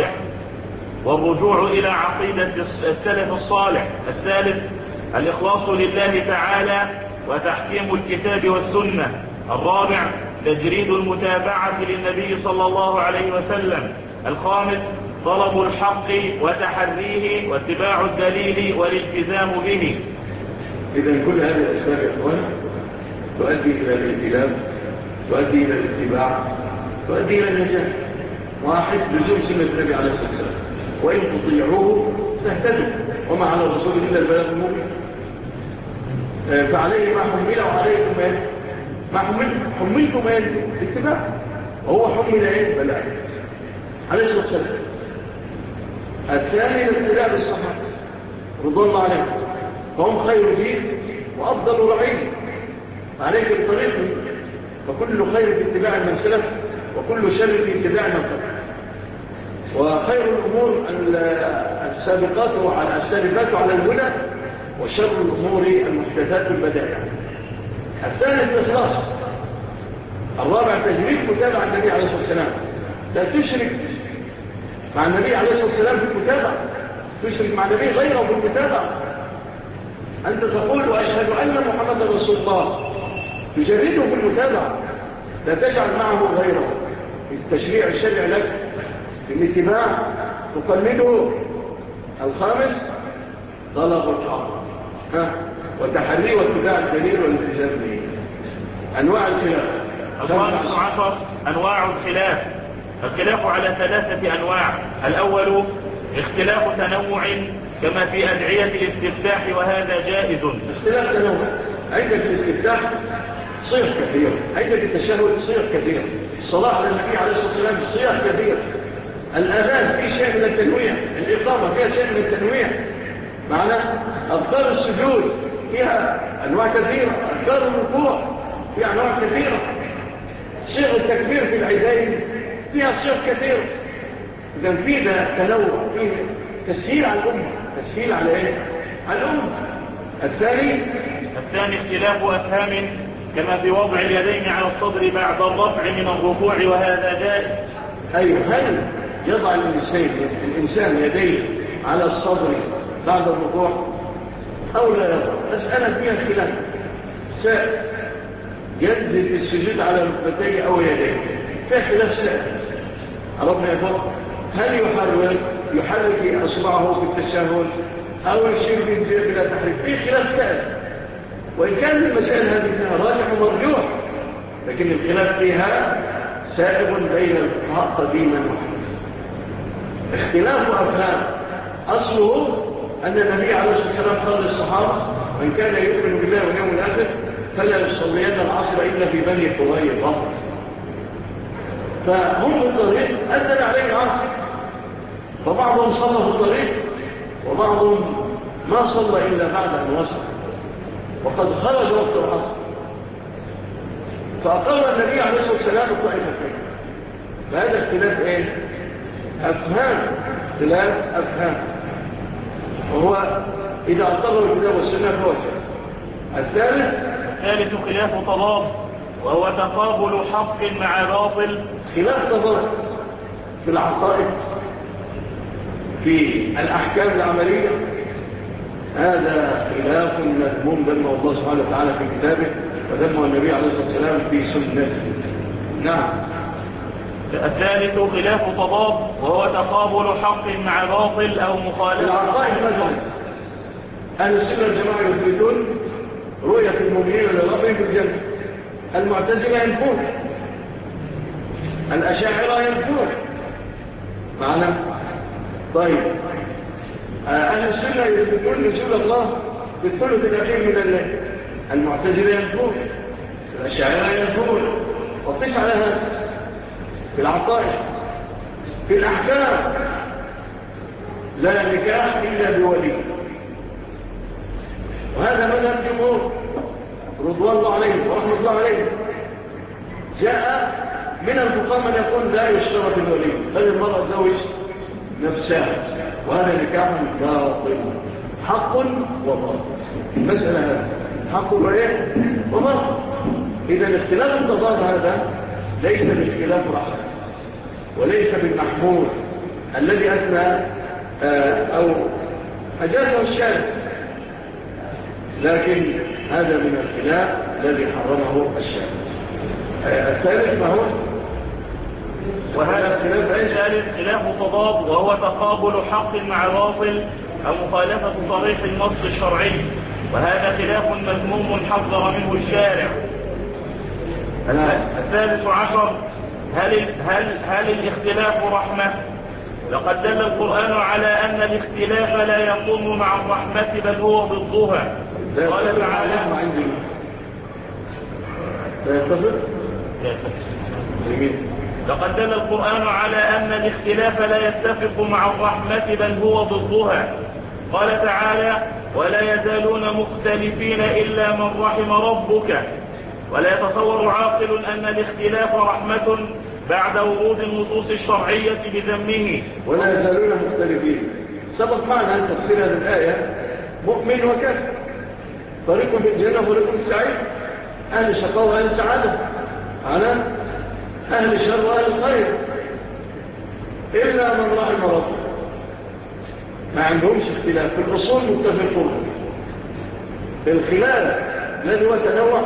الصالح. الثالث الإخلاص لله تعالى وتحكيم الكتاب والسنة. الرابع تجريد المتابعة للنبي صلى الله عليه وسلم. الخامس طلب الحق وتحريه واتباع الدليل والالتزام به. إذن كل هذه الأسباب يا إخوان تؤدي إلى الالتزام، تؤدي إلى الاتباع، تؤدي إلى النجاح. 1 لزوم سنة النبي عليه الصلاة والسلام، وإن تطيعوه تهتدوا وما على الرسول إلا البلاغ المبين. فعليه ما حمل وعليكم ما حملتم الاتباع، وهو حمل بلاغ عليه الصلاة والسلام. الثاني الاتباع بالصحابة رضوان الله عليهم، فهم خير دين وأفضل رعيل، عليك الطريق، فكل خير في اتباع من سلف وكل شر في اتباع من قبل. وخير الأمور السابقات وعلى السابقات على الهدى، وشر الأمور المحدثات البدائع. الثالث الإخلاص. الرابع تجريد متابعة النبي عليه الصلاة والسلام، لا تشرك مع النبي عليه الصلاة والسلام في المتابعة، تشرك مع نبي غيره بالمتابعة. أنت تقول وأشهد أن محمد رسول الله، تجرده بالمتابعة، لا تجعل معه غيره. التشريع الشرعي لك بالاتباع تقلده. الخامس طلب الحق وتحري واتباع الدليل والالتزام به. أنواع الخلاف. الخامس عشر أنواع الخلاف. الخلاف على 3 أنواع. الأول اختلاف تنوع كما في أدعية الاستفتاح، وهذا جائز. اختلاف تنوع، عندك الاستفتاح صيغ كثيرة، عندك التشهد صيغ كثيرة، الصلاة على النبي عليه الصلاة والسلام صيغ كثيرة، الأذان فيه شيء من التنويع، الإقامة فيها شيء من التنويع، معنى أذكار السجود فيها أنواع كثيرة، أذكار الركوع فيها أنواع كثيرة، صيغ التكبير في العيدين فيها صيغ كثيرة. إذا في ده تنوع، فيه تسهيل على الأمة. تسهيل على إيه؟ على الأمة. الثاني اختلاف أفهام كما في وضع اليدين على الصدر بعد الرفع من الركوع، وهذا جائز. أيوه، هل يضع الإنسان يديه على الصدر بعد الركوع أو لا يضع؟ مسألة فيها خلاف سائل. ينزل السجود على ركبتيه أو يديه، فيها خلاف سائل. عرفنا يا فوق؟ هل يحرك أصبعه في التشهد أو يشير بالجيب بلا تحريك؟ فيه خلاف سائل. وإن كان المسائل هذه فيها راجح ومرجوح، لكن الخلاف فيها سائغ بين الفقهاء قديما وحديثا. اختلاف أفهام أصله أن النبي عليه الصلاة والسلام قال للصحابة: من كان يؤمن بالله واليوم الآخر فلا يصلين العصر إلا في بني قريظة. فهم في الطريق أذن عليه العصر، فبعضهم صلى في الطريق وبعضهم ما صلى إلا بعد أن وصل وقد خرج وقت العصر. فأقر النبي عليه الصلاة والسلام الطائفتين. فهذا اختلاف ايه؟ أفهام. اختلاف أفهام، وهو إذا أقر الكتاب والسنة فهو الثالث خلاف تضاد، وهو تقابل حق مع باطل. خلاف تضاد في العقائد، في الأحكام العملية، هذا خلاف مذموم ذمه الله سبحانه وتعالى في كتابه، وذمه النبي عليه الصلاة والسلام في سنته. نعم. الثالث خلاف تضاد، وهو تقابل حق مع باطل أو مخالفة. العقائد مثلا أهل السنة والجماعة يثبتون رؤية المؤمنين لربهم في الجنة، المعتزلة ينفون، الأشاعرة ينفون. معنا؟ طيب، أهل السنة يثبتون نزول الله بالثلث الأخير من الليل، المعتزلة ينفون، الأشاعرة ينفون. وقس على هذا في العقائد. في الأحكام لا نكاح إلا بولي، وهذا مذهب الجمهور رضوان الله عليهم ورحمة الله عليهم. جاء من الفقهاء من يقول لا يشترط الولي، بل المرأة تزوج نفسها، وهذا نكاح باطل. حق وباطل، المسألة هذا حق وإيه وباطل. إذا الاختلاف التضاد هذا ليس باختلاف رأس، وليس بالمحمول الذي أثنى أو أجازه الشارع، لكن هذا من الخلاف الذي حرمه الشارع. الثالث ما هو؟ وهذا الثالث خلاف تضاد، وهو تقابل حق مع باطل أو مخالفة صريح النص الشرعي، وهذا خلاف مذموم حذر منه الشارع. الثالث عشر هل الاختلاف رحمة؟ لقد دل القرآن على أن الاختلاف لا يقوم مع الرحمة بل هو ضدها. قال تعالى: لقد دل القرآن على أن الاختلاف لا يتفق مع الرحمة بل هو ضدها. قال تعالى: ولا يزالون مختلفين إلا من رحم ربك. ولا يتصور عاقل أن الاختلاف رحمة بعد ورود النصوص الشرعية بذمه. ولا يزالون مختلفين، سبق معنا أن تفسير هذه الآية مؤمن وكافر، فريق في الجنة وفريق في السعيد، أهل الشقاء وأهل السعادة، على أهل الشر وأهل الخير، إلا من رحم ربه. ما عندهمش اختلاف في الأصول متفقون. الخلاف الذي هو تنوع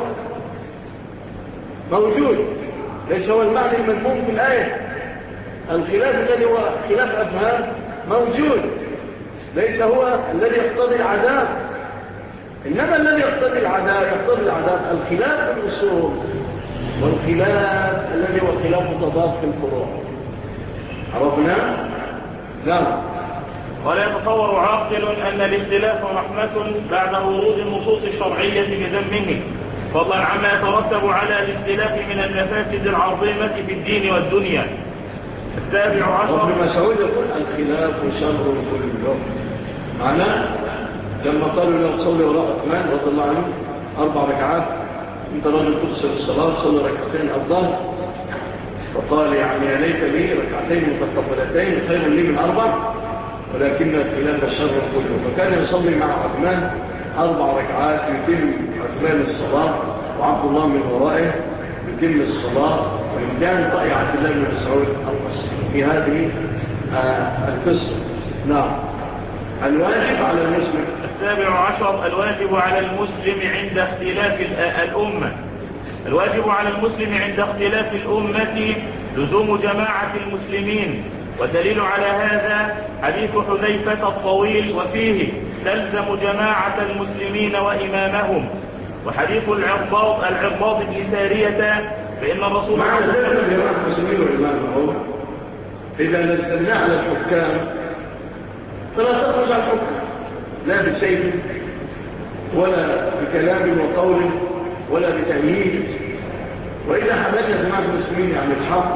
موجود، ليس هو المعنى المذموم في الآية. الخلاف الذي هو خلاف أفهام موجود، ليس هو الذي يقتضي العذاب. إنما الذي يقتضي العذاب الخلاف في الأصول، والخلاف الذي هو خلاف متضاد في الفروع. عرفنا؟ لا. ولا يتصور عاقل أن الاختلاف رحمة بعد ورود النصوص الشرعية بذمه، فضلا عما يترتب على الاختلاف من المفاسد العظيمة في الدين والدنيا. السابع عشر. ابن مسعود يقول الخلاف شر كله. معناه لما قالوا له صلي وراء عثمان رضي الله عنه 4 ركعات، انت رجل تقصر الصلاة، صلي ركعتين أفضل. فقال يعني يا ليت لي ركعتين متقبلتين خير لي من 4، ولكن الخلاف شر كله. فكان يصلي مع عثمان 4 ركعات يتم عثمان الصلاة وعبد الله من ورائه يتم الصلاة، وإن كان رأي عبد الله بن مسعود القصر في هذه القصة. نعم. الواجب على المسلم. السابع عشر. الواجب على المسلم عند اختلاف الأمة. الواجب على المسلم عند اختلاف الأمة لزوم جماعة المسلمين، والدليل على هذا حديث حذيفة الطويل وفيه تلزم جماعة المسلمين وإمامهم، وحديث العرباض بن سارية فإن الرسول مع تلزم جماعة المسلمين وإمامهم. إذا نزلنا على الحكام فلا تخرج على الحكم لا بسيف ولا بكلام وقول ولا بتأييد. وإذا حملنا جماعة المسلمين عن الحق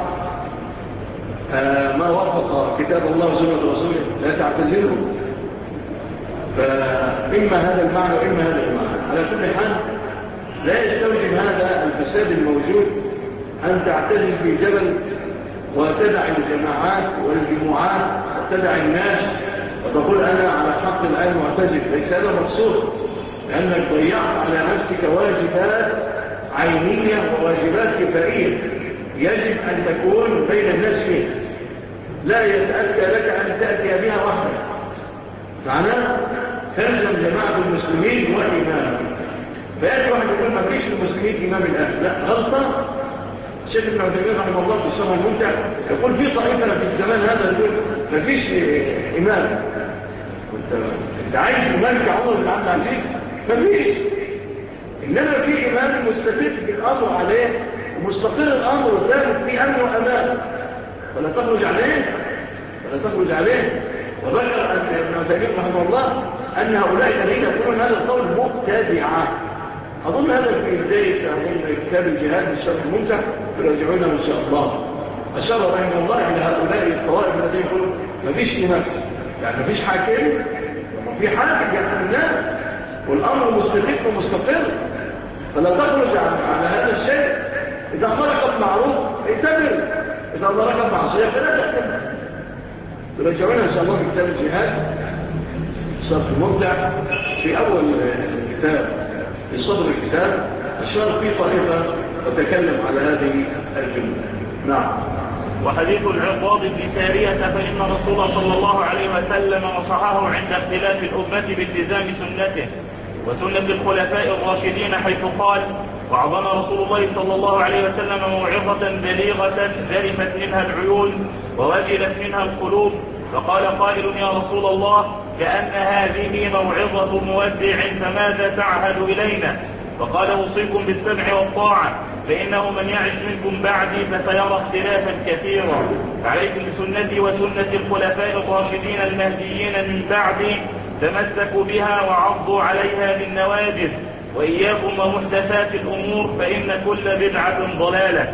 ما وافق كتاب الله وسنة رسوله لا تعتزلوا. فإما هذا المعنى وإما هذا المعنى. على كل حال لا يستوجب هذا الفساد الموجود أن تعتزل في جبل وتدع الجماعات والجموعات وتدع الناس وتقول أنا على حق الآن معتزل. ليس هذا مقصود، لأنك ضيعت على نفسك واجبات عينية وواجبات كفائية يجب أن تكون بين الناس فيها، لا يتأتى لك أن تأتي بها وحدك. معناه تلزم جماعة المسلمين وإمامهم. فيأتي واحد يقول ما فيش المسلمين إمام الآن، لا، غلطة. الشيخ ابن عثيمين رحمه الله في الشرح الممتع يقول في طائفة في الزمان هذا يقول ما فيش إمام. انت عايز إمام كعمر بن عبد العزيز؟ ما فيش. إنما في إمام مستفيد بالأمر عليه ومستقر الأمر وثابت في أمن وأمان، فلا تخرج عليه. وذكر ابن عثيمين رحمه الله أن هؤلاء الذين يقولون هذا القول مبتدعة. أظن هذا في بداية كتاب الجهاد بالشرح الممتع تراجعونه إن شاء الله. أشار رحمه الله إلى هؤلاء الطوائف الذين يقولون ما فيش إمام، يعني ما فيش حاكم وفي حاكم يعني الناس والأمر مستقر ومستقر. فلا تخرج على هذا الشيء. إذا مرقت معروف اعتبر، إذا مرقت معصية فلا تعتبر. تراجعونه إن شاء الله في كتاب الجهاد الشرح الممتع في أول الكتاب في صدر الكتاب أشار فيه طائفة وتكلم على هذه الجملة. نعم. وحديث العرباض بن سارية فإن رسول صلى الله عليه وسلم نصحه عند اختلاف الأمة بالتزام سنته وسنة الخلفاء الراشدين، حيث قال: وعظنا رسول الله صلى الله عليه وسلم موعظة بليغة ذرفت منها العيون ووجلت منها القلوب، فقال قائل: يا رسول الله كأن هذه موعظة مودع، فماذا تعهد إلينا؟ فقال: أوصيكم بالسمع والطاعة، فإنه من يعش منكم بعدي فسيرى اختلافا كثيرا، فعليكم بسنتي وسنة الخلفاء الراشدين المهديين من بعدي، تمسكوا بها وعضوا عليها بالنواجذ، وإياكم ومحدثات الأمور فإن كل بدعة ضلالة.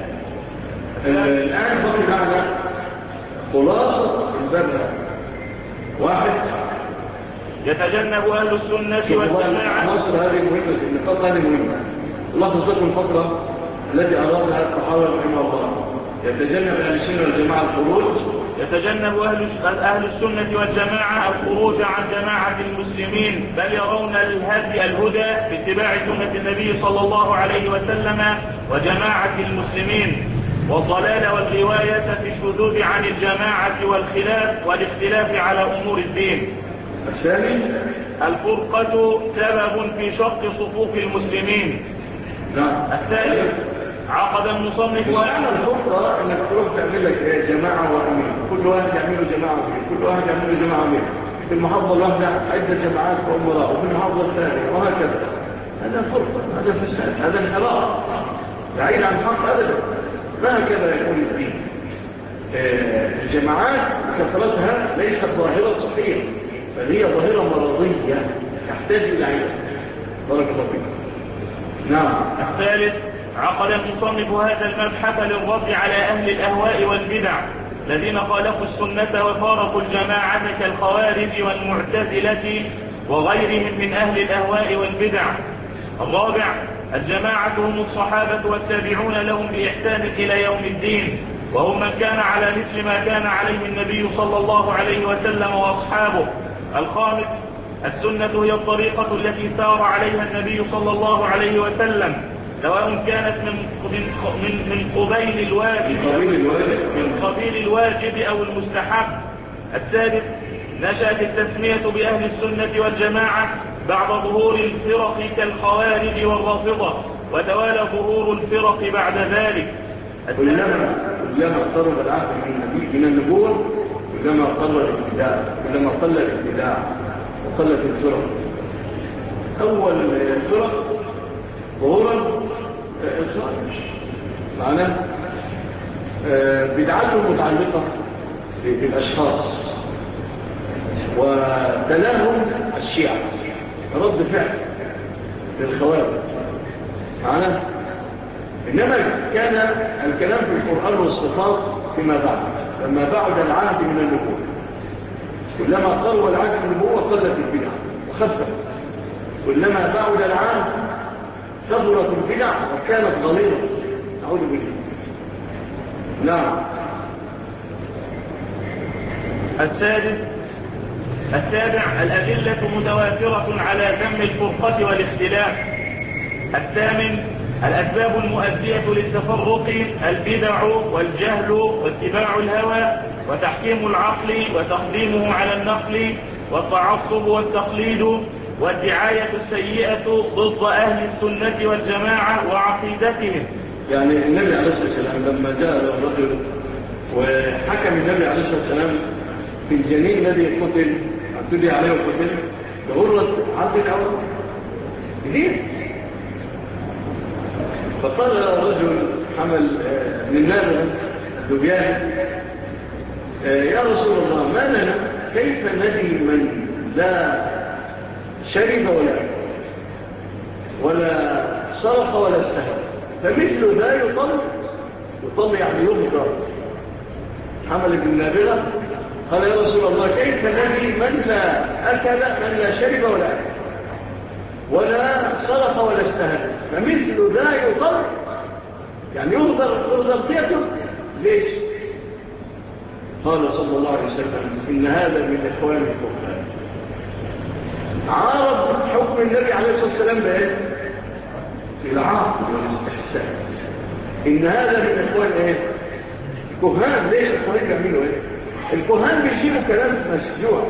الآن بقي معنا خلاصة البدعة. 1. يتجنب أهل السنة والجماعة. مصر هذه مهمة، النقاط هذه مهمة. الله تصدق الفترة التي أرادها التحاور رحمه الله. يتجنب أهل السنة والجماعة الخروج. يتجنب أهل السنة والجماعة الخروج عن جماعة المسلمين، بل يرون الهدى باتباع سنة النبي صلى الله عليه وسلم وجماعة المسلمين، والضلال والغواية في الشذوذ عن الجماعة والاختلاف على أمور الدين. الثاني الفرقة سبب في شق صفوف المسلمين. نعم. الثالث عقد المصنف معنى الفرقة انك تروح تعمل لك جماعة وامين، كل واحد يعملوا جماعة وامين، كل واحد يعملوا جماعة وامين، في المحافظة الواحدة عدة جماعات وامراء، وفي المحافظة الثانية وهكذا. هذا فرقة، هذا فساد، هذا انحراف بعيد عن الحق ابدا. ما هكذا يكون الدين. الجماعات كثرتها ليست ظاهرة صحية، بل هي ظاهرة مرضية تحتاج إلى علاج. بارك الله فيك. نعم. الثالث عقد المصنف هذا المبحث للرد على أهل الأهواء والبدع الذين خالفوا السنة وفارقوا الجماعة كالخوارج والمعتزلة وغيرهم من أهل الأهواء والبدع. الرابع الجماعة هم الصحابة والتابعون لهم بإحسان إلى يوم الدين، وهم من كان على مثل ما كان عليه النبي صلى الله عليه وسلم وأصحابه. الخامس السنة هي الطريقة التي سار عليها النبي صلى الله عليه وسلم، سواء كانت من قبيل الواجب أو المستحب. السادس نشأت التسمية بأهل السنة والجماعة بعد ظهور الفرق كالخوارج والرافضة، وتوالى ظهور الفرق بعد ذلك. كلما اقترب العهد من النبوة كلما قل الابتداع وقلت الفرق. أول الفرق ظهورا الخارج معناه بدعته متعلقة بالأشخاص، وتلاهم الشيعة رد فعل للخوارج معناه. إنما كان الكلام في القرآن والصفات فيما بعد، لما بعد العهد من النبوة كلما قرب العهد من النبوة قلت البدع وخفت، كلما بعد العهد كثرت البدع وكانت ضليلة. نعوذ بالله. نعم. السابع الأدلة متوافرة على ذم الفرقة والاختلاف. الثامن الأسباب المؤدية للتفرق البدع والجهل واتباع الهوى وتحكيم العقل وتقديمه على النقل والتعصب والتقليد والدعاية السيئة ضد أهل السنة والجماعة وعقيدتهم. يعني النبي عليه الصلاة والسلام لما جاء له الرجل وحكم النبي عليه الصلاة والسلام في الجنين الذي قتل اعتدي عليه وقتل بغرة عبد الأول جديد، فقال رجل حمل من نابغ الدبيان يا رسول الله ما لنا كيف ندي من لا شرب ولا صرخ ولا استهل، فمثل ذا يطل يعني يغضر. حمل ابن نابغة قال يا رسول الله كيف ندي من لا أكل من لا شرب ولا أكل ولا صرخ ولا استهل، فمثل ذا يطل يعني يغضر تيته ليش؟ قال صلى الله عليه وسلم إن هذا من إخوان الكفار. عارض حكم النبي عليه الصلاة والسلام بإيه؟ العاقل والاستحسان. إن هذا من إخوان إيه؟ كهان. ليش الكهان بيعملوا إيه؟ الكهان بيجيبوا كلام مسجوع،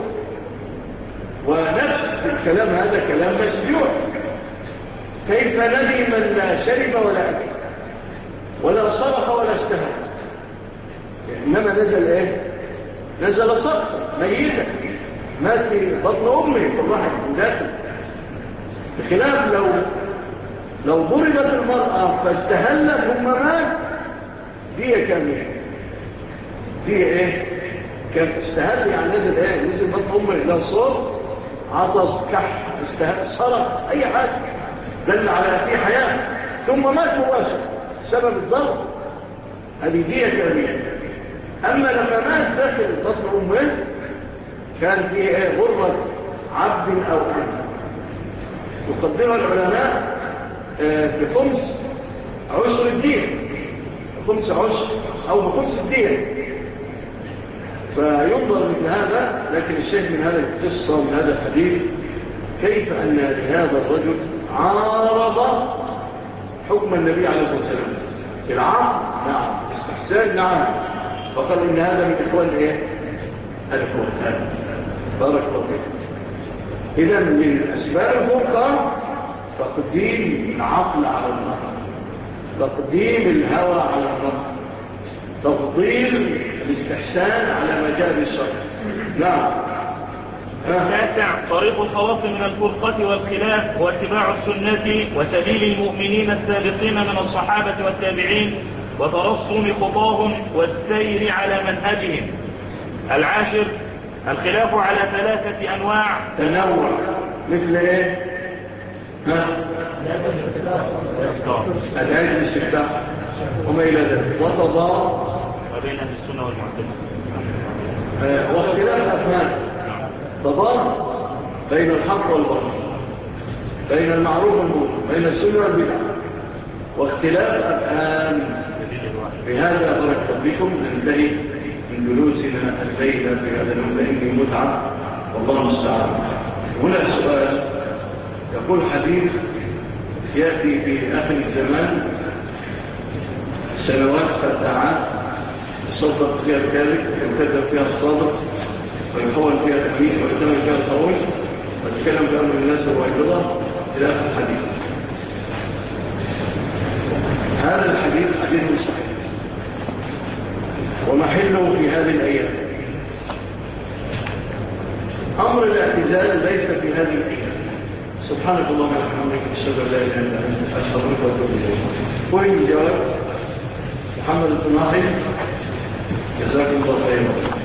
ونفس الكلام هذا كلام مسجوع. كيف ندي من لا شرب ولا أكل ولا صرخ ولا استهل، إنما نزل إيه؟ نزل صرخ ميتا مات في بطن أمه في الرحم داخل. بخلاف لو ضربت المرأة فاستهلت ثم مات دي كاملة. دي إيه؟ كان استهل يعني نزل إيه؟ نزل بطن أمه لو صوت عطس كح استهل صرخ أي حاجة دل على في حياة ثم مات مباشر سبب الضرب، هذه دي كاملة. أما لما مات داخل بطن أمه كان فيه غرة عبد أو أمة. يقدمها العلماء بخمس عشر الدين، بخمس عشر أو بخمس الدين، فينظر مثل هذا. لكن الشيء من هذا القصة ومن هذا الحديث كيف أن هذا الرجل عارض حكم النبي عليه الصلاة والسلام في العقل نعم، استحسان نعم، فقال إن هذا من إخوان إيه؟ الإخوان. بارك الله فيك. إذا من أسباب الفرقة تقديم العقل على النقل، تقديم الهوى على النقل، تفضيل الاستحسان على ما جاء بالشرع. نعم. التاسع طريق الخلاص من الفرقة والخلاف هو اتباع السنة وسبيل المؤمنين السابقين من الصحابة والتابعين وترسم خطاهم والسير على منهجهم. العاشر الخلاف على 3 أنواع. تنوع مثل ايه؟ أدعية الاستفتاح وما إلى ذلك، وتضاد وبين أهل السنة والمعتزلة، واختلاف أفهام، تضاد بين الحق والباطل، بين المعروف والمنكر، بين السنة والبدعة، واختلاف أفهام. بهذا بارك بكم ننتهي من جلوسنا الليلة في هذا اليوم متعة والله المستعان. هنا السؤال، يقول حديث يأتي في آخر الزمان سنوات فتاعات يصدق فيها الكاذب ويكذب فيها الصادق ويحول فيها الأمين ويتم فيها الخوش ويتكلم في أمر الناس ويعرضه إلى آخر الحديث. هذا الحديث حديث صحيح ومحله في هذه الأيام. أمر الاعتزال ليس في هذه الأيام. سبحانك اللهم وبحمدك أشهد أن لا إله إلا أنت أستغفرك وأتوب إليك. وين الجواب؟ محمد الطناحي جزاكم الله خيرا.